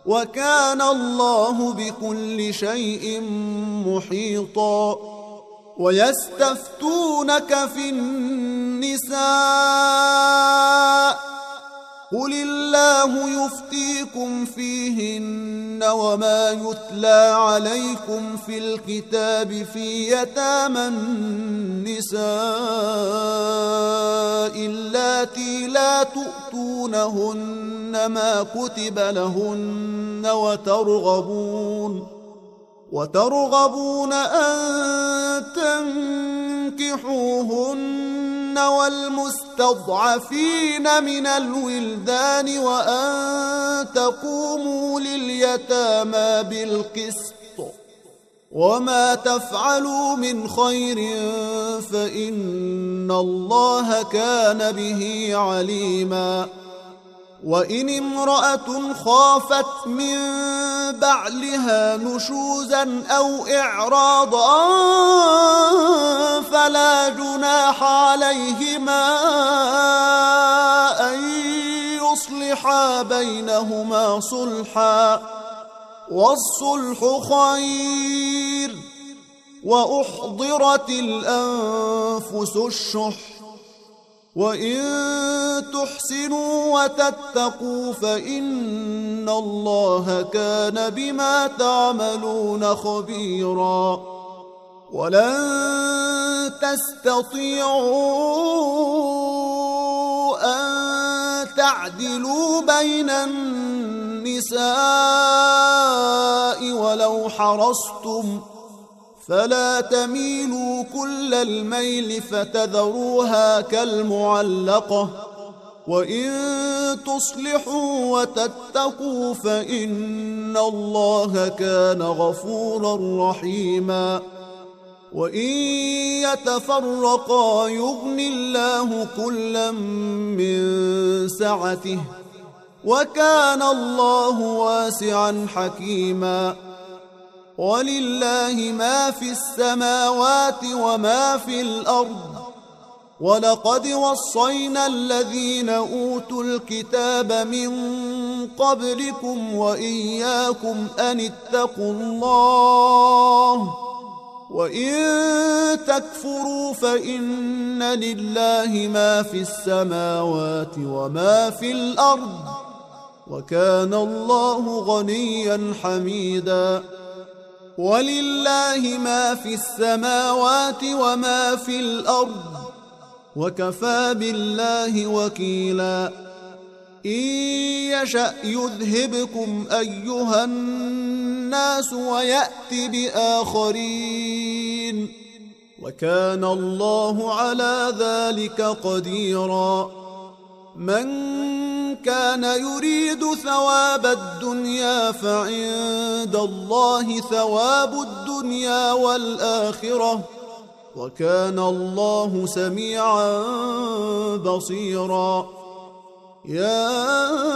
وكان الله بكل شيء محيطا ويستفتونك في النساء قل الله يفتيكم فيهن وما يتلى عليكم في الكتاب في يتامى النساء اللاتي لا تؤتونهن ما كتب لهن وترغبون أن تنكحوهن والمستضعفين من الولدان وأن تقوموا لليتامى بالقسط وما تفعلوا من خير فإن الله كان به عليما وإن امرأة خافت من بعلها نشوزا أو إعراضا فلا جناح عليهما أن يصلحا بينهما صلحا والصلح خير وأحضرت الأنفس الشح وإن تحسنوا وتتقوا فإن الله كان بما تعملون خبيرا ولن تستطيعوا أن تعدلوا بين النساء ولو حرصتم فلا تميلوا كل الميل فتذروها كالمعلقة وإن تصلحوا وتتقوا فإن الله كان غفورا رحيما وإن يتفرقا يغن الله كلا من سعته وكان الله واسعا حكيما ولله ما في السماوات وما في الأرض ولقد وصينا الذين أوتوا الكتاب من قبلكم وإياكم أن اتقوا الله وإن تكفروا فإن لله ما في السماوات وما في الأرض وكان الله غنيا حميدا ولله ما في السماوات وما في الأرض وكفى بالله وكيلا إن يشأ يذهبكم أيها الناس ويأت بآخرين وكان الله على ذلك قديرا من كان يريد ثواب الدنيا فعند الله ثواب الدنيا والآخرة وكان الله سميعا بصيرا يا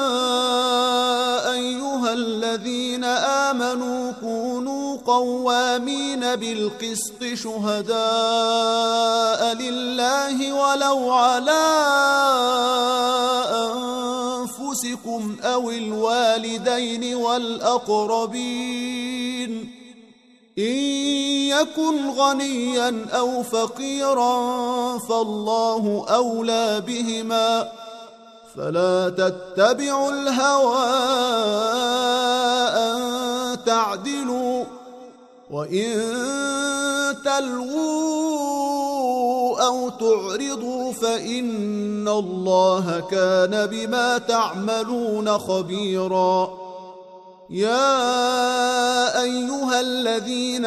أيها الذين آمنوا كونوا قوامين بالقسط شهداء لله ولو على أنفسكم أو الوالدين والأقربين إن يكن غنيا أو فقيرا فالله أولى بهما فلا تتبعوا الهوى أن تعدلوا وإن تلووا أو تعرضوا فإن الله كان بما تعملون خبيرا يا أيها الذين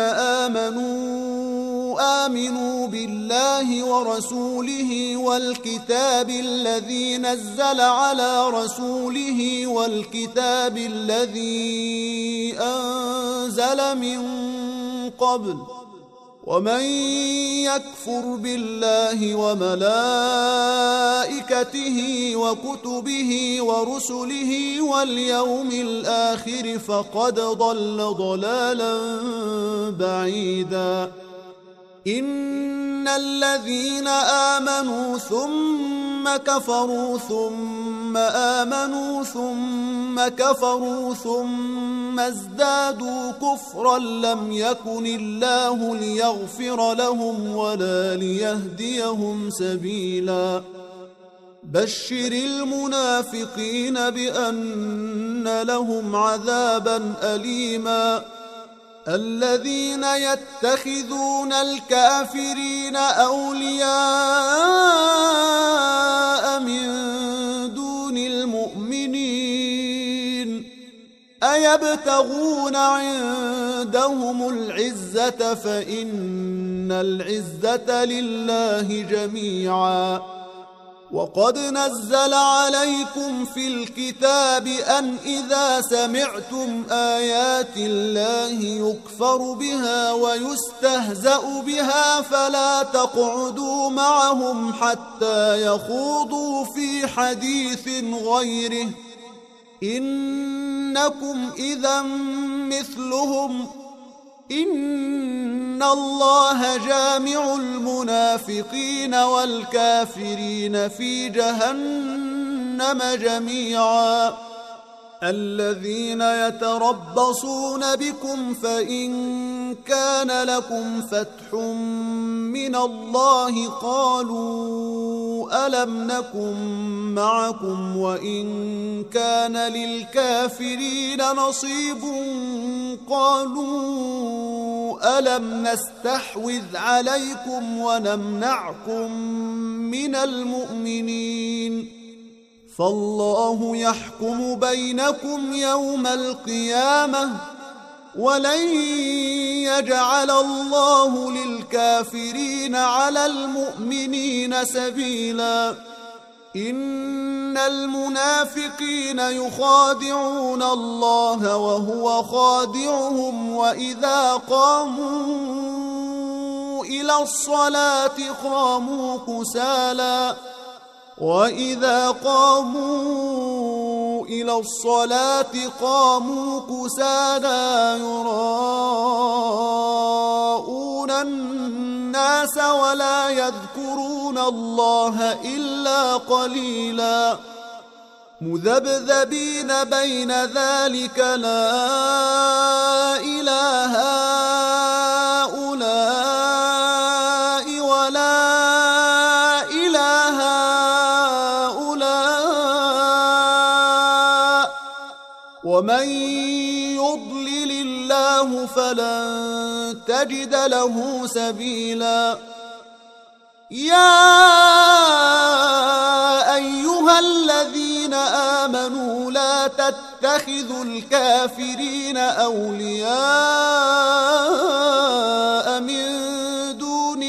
آمنوا بالله ورسوله والكتاب الذي نزل على رسوله والكتاب الذي أنزل من قبل ومن يكفر بالله وملائكته وكتبه ورسله واليوم الآخر فقد ضل ضلالا بعيدا إن الذين آمنوا ثم كفروا ثم ثم آمنوا ثم كفروا ثم ازدادوا كفرا لم يكن الله ليغفر لهم ولا ليهديهم سبيلا بشر المنافقين بأن لهم عذابا أليما الذين يتخذون الكافرين أولياء من دون المؤمنين أيبتغون عندهم العزة فإن العزة لله جميعا وقد نزل عليكم في الكتاب أن إذا سمعتم آيات الله يكفر بها ويستهزأ بها فلا تقعدوا معهم حتى يخوضوا في حديث غيره إنكم إذا مثلهم إن الله جامع المنافقين والكافرين في جهنم جميعا الذين يتربصون بكم فإن كان لكم فتح من الله قالوا ألم نكن معكم وإن كان للكافرين نصيب قالوا ألم نستحوذ عليكم ونمنعكم من المؤمنين فالله يحكم بينكم يوم القيامة ولن يجعل الله للكافرين على المؤمنين سبيلا إن المنافقين يخادعون الله وهو خادعهم وإذا قاموا إلى الصلاة قاموا كسالى وإذا قاموا إلى الصلاة قاموا كسالى يراءون الناس ولا يذكرون الله إلا قليلا مذبذبين بين ذلك لا إله هؤلاء ولا إله هؤلاء ومن يضلل الله فلن تجد له سبيلا يا أيها الذين آمنوا لا تتخذوا الكافرين أولياء من دون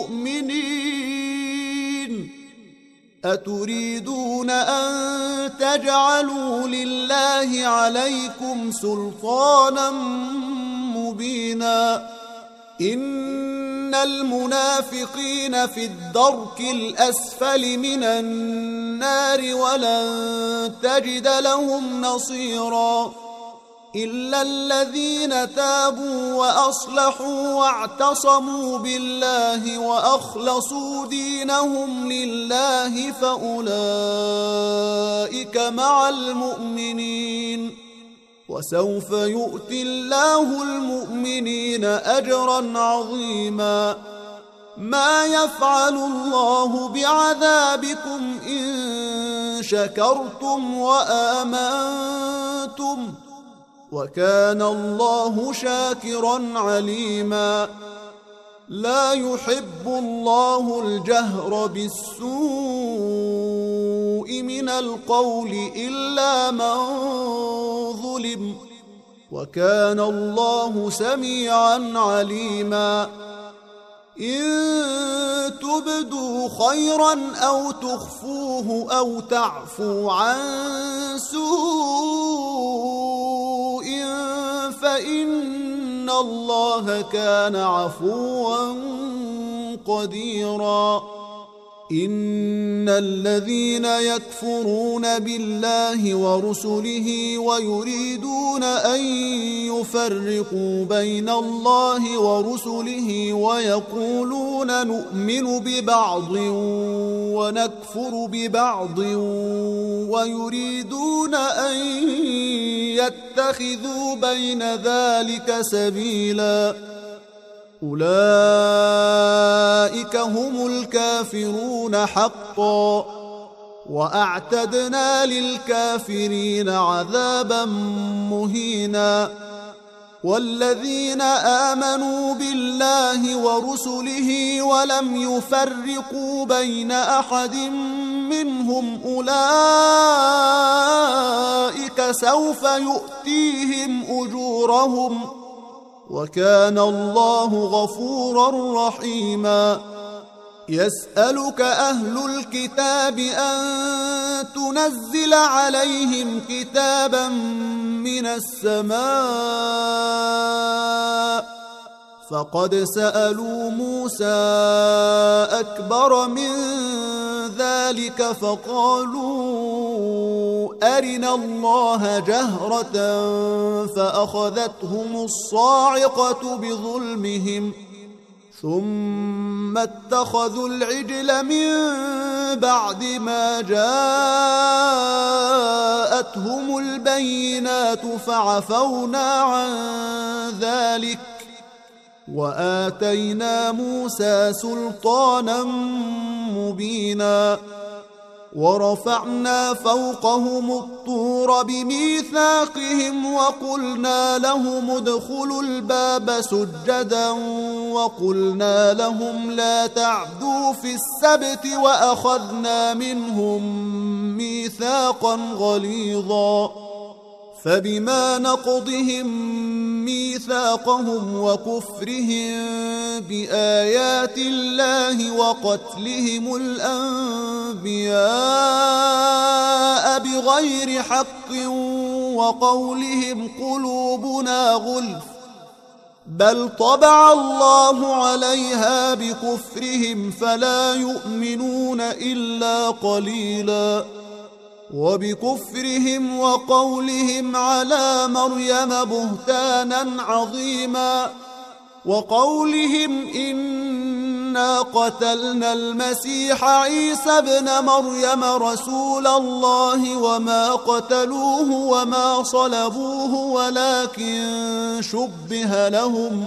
المؤمنين أتريدون أن تجعلوا لله عليكم سلطانا مبينا إن المنافقين في الدرك الأسفل من النار ولن تجد لهم نصيرا إلا الذين تابوا وأصلحوا واعتصموا بالله وأخلصوا دينهم لله فأولئك مع المؤمنين وسوف يؤتي الله المؤمنين أجرا عظيما ما يفعل الله بعذابكم إن شكرتم وآمنتم وكان الله شاكرا عليما لا يحب الله الجهر بالسوء من القول إلا من ظلم وكان الله سميعا عليما إن تبدوا خيرا أو تخفوه أو تعفوا عن سوء فإن الله كان عفوا قديرا إن الذين يكفرون بالله ورسله ويريدون أن يفرقوا بين الله ورسله ويقولون نؤمن ببعض ونكفر ببعض ويريدون أن يتخذوا بين ذلك سبيلا أولئك هم الكافرون حقا وأعتدنا للكافرين عذابا مهينا والذين آمنوا بالله ورسله ولم يفرقوا بين أحد منهم أولئك سوف يؤتيهم أجورهم وكان الله غفورا رحيما يسألك أهل الكتاب أن تنزل عليهم كتابا من السماء فقد سألوا موسى أكبر من ذلك فقالوا أرنا الله جهرة فأخذتهم الصاعقة بظلمهم ثم اتخذوا العجل من بعد ما جاءتهم البينات فعفونا عن ذلك وآتينا موسى سلطانا مبينا ورفعنا فوقهم الطور بميثاقهم وقلنا لهم ادخلوا الباب سجدا وقلنا لهم لا تعدوا في السبت وأخذنا منهم ميثاقا غليظا فبما نقضهم ميثاقهم وكفرهم بآيات الله وقتلهم الأنبياء بغير حق وقولهم قلوبنا غلف بل طبع الله عليها بكفرهم فلا يؤمنون إلا قليلا وبكفرهم وقولهم على مريم بهتانا عظيما وقولهم إنا قتلنا المسيح عيسى ابن مريم رسول الله وما قتلوه وما صلبوه ولكن شبه لهم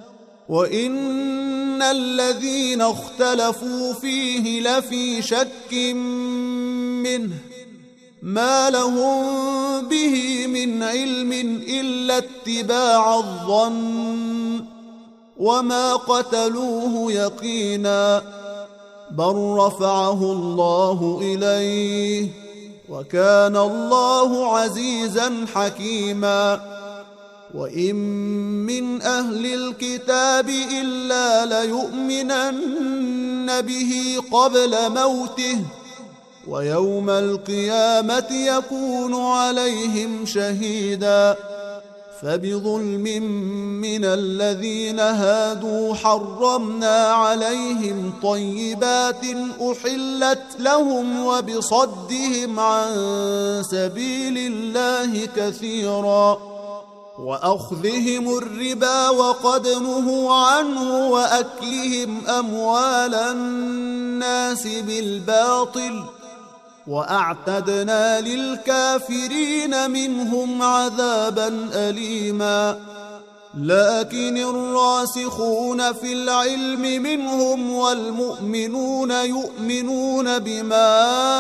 وإن الذين اختلفوا فيه لفي شك منه ما لهم به من علم إلا اتباع الظن وما قتلوه يقينا بل رفعه الله إليه وكان الله عزيزا حكيما وإن من أهل الكتاب إلا ليؤمنن به قبل موته ويوم القيامة يكون عليهم شهيدا فبظلم من الذين هادوا حرمنا عليهم طيبات أحلت لهم وبصدهم عن سبيل الله كثيرا وأخذهم الربا وقد نهوا عنه وأكلهم أموال الناس بالباطل وأعتدنا للكافرين منهم عذابا أليما لكن الراسخون في العلم منهم والمؤمنون يؤمنون بما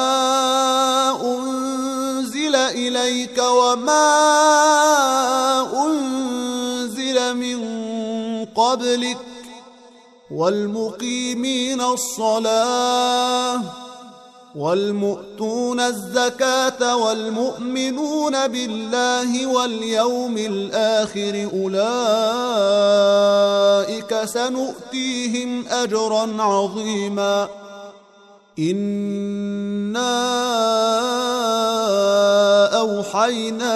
أنزل إليك وما أنزل من قبلك والمقيمين الصلاة والمؤتون الزكاة والمؤمنون بالله واليوم الآخر أولئك سنؤتيهم أجرا عظيما إنا أوحينا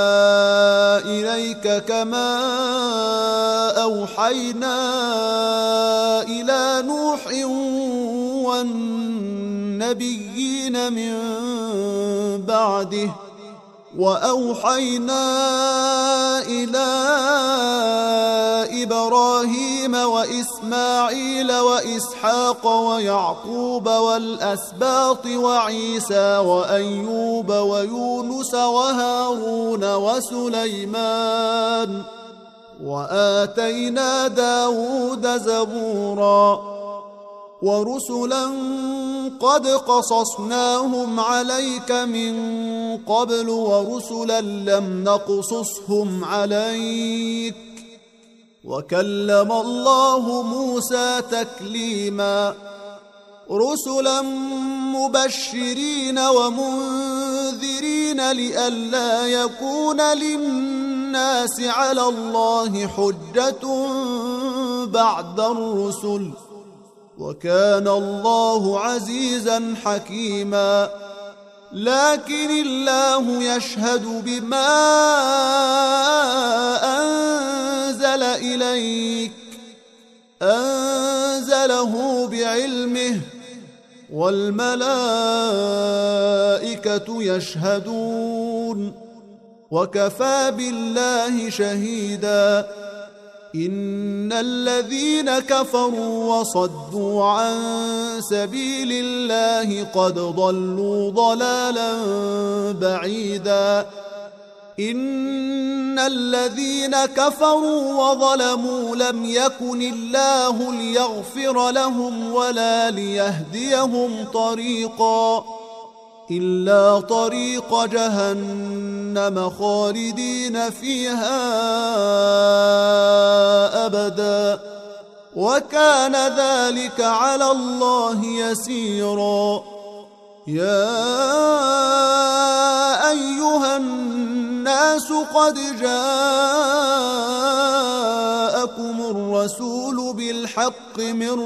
إليك كما أوحينا إلى نوح والنبيين من بعده. وأوحينا إلى إبراهيم وإسماعيل وإسحاق ويعقوب والأسباط وعيسى وأيوب ويونس وهارون وسليمان وآتينا داود زبورا. ورسلا قد قصصناهم عليك من قبل ورسلا لم نقصصهم عليك وكلم الله موسى تكليما. رسلا مبشرين ومنذرين لئلا يكون للناس على الله حجة بعد الرسل وكان الله عزيزا حكيما. لكن الله يشهد بما أنزل إليك أنزله بعلمه والملائكة يشهدون وكفى بالله شهيدا. إن الذين كفروا وصدوا عن سبيل الله قد ضلوا ضلالا بعيدا. إن الذين كفروا وظلموا لم يكن الله ليغفر لهم ولا ليهديهم طريقا إلا طريق جهنم خالدين فيها أبدا وكان ذلك على الله يسيرا. يا أيها الناس قد جاءكم الرسول بالحق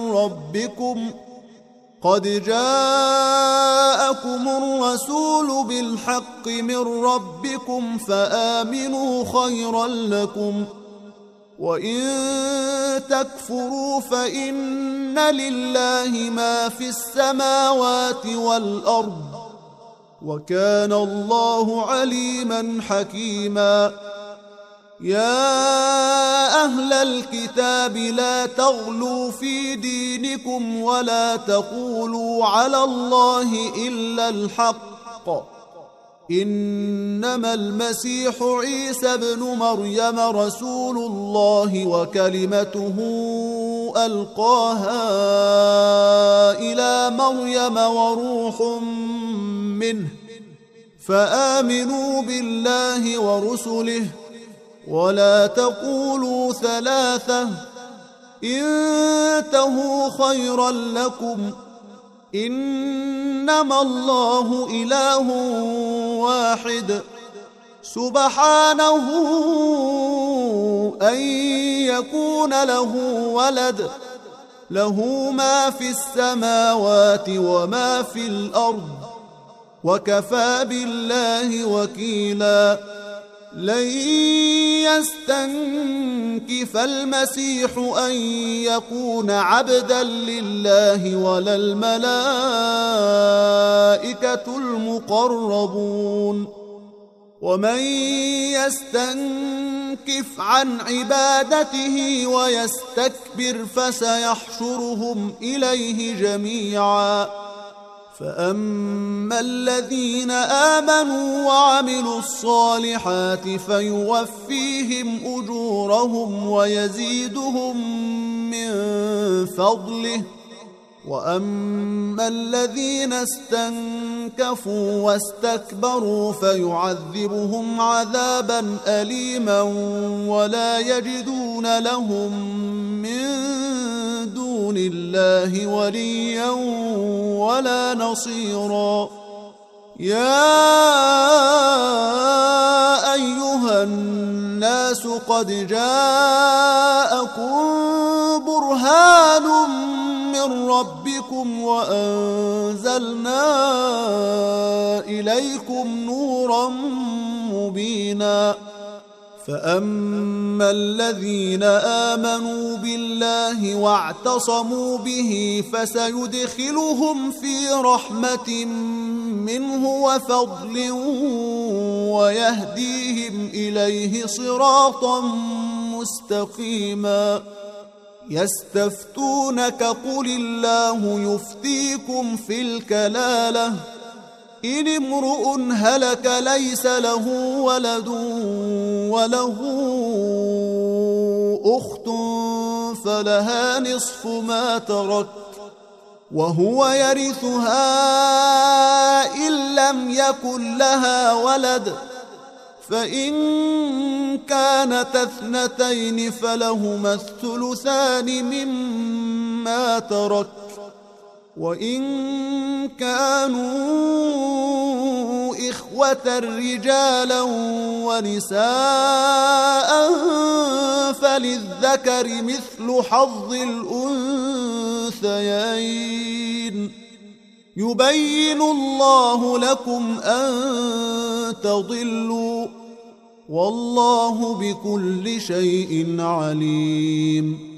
من ربكم فآمنوا خيرا لكم. وإن تكفروا فإن لله ما في السماوات والأرض وكان الله عليما حكيما. يا أهل الكتاب لا تغلوا في دينكم ولا تقولوا على الله إلا الحق. إنما المسيح عيسى ابن مريم رسول الله وكلمته ألقاها إلى مريم وروح منه فآمنوا بالله ورسله ولا تقولوا ثلاثة انتهوا خيرا لكم إنما الله إله واحد سبحانه أن يكون له ولد له ما في السماوات وما في الأرض وكفى بالله وكيلا. لن يستنكف المسيح أن يكون عبدا لله ولا الملائكة المقربون ومن يستنكف عن عبادته ويستكبر فسيحشرهم إليه جميعا. فأما الذين آمنوا وعملوا الصالحات فيوفيهم أجورهم ويزيدهم من فضله. وأما الذين استنكفوا واستكبروا فيعذبهم عذابا أليما ولا يجدون لهم من دون الله وليا ولا نصيرا. يا أيها الناس قد جاءكم برهان من ربكم وأنزلنا إليكم نورا مبينا فأما الذين آمنوا بالله واعتصموا به فسيدخلهم في رحمة منه وفضل ويهديهم إليه صراطا مستقيما. يستفتونك قل الله يفتيكم في الكلالة إن امرؤ هلك ليس له ولد وله أخت فلها نصف ما ترك وهو يرثها إن لم يكن لها ولد فإن كانت اثنتين فلهما الثلثان مما ترك وإن كانوا إخوة رجالا ونساء فللذكر مثل حظ الأنثيين يبين الله لكم أن تضلوا والله بكل شيء عليم.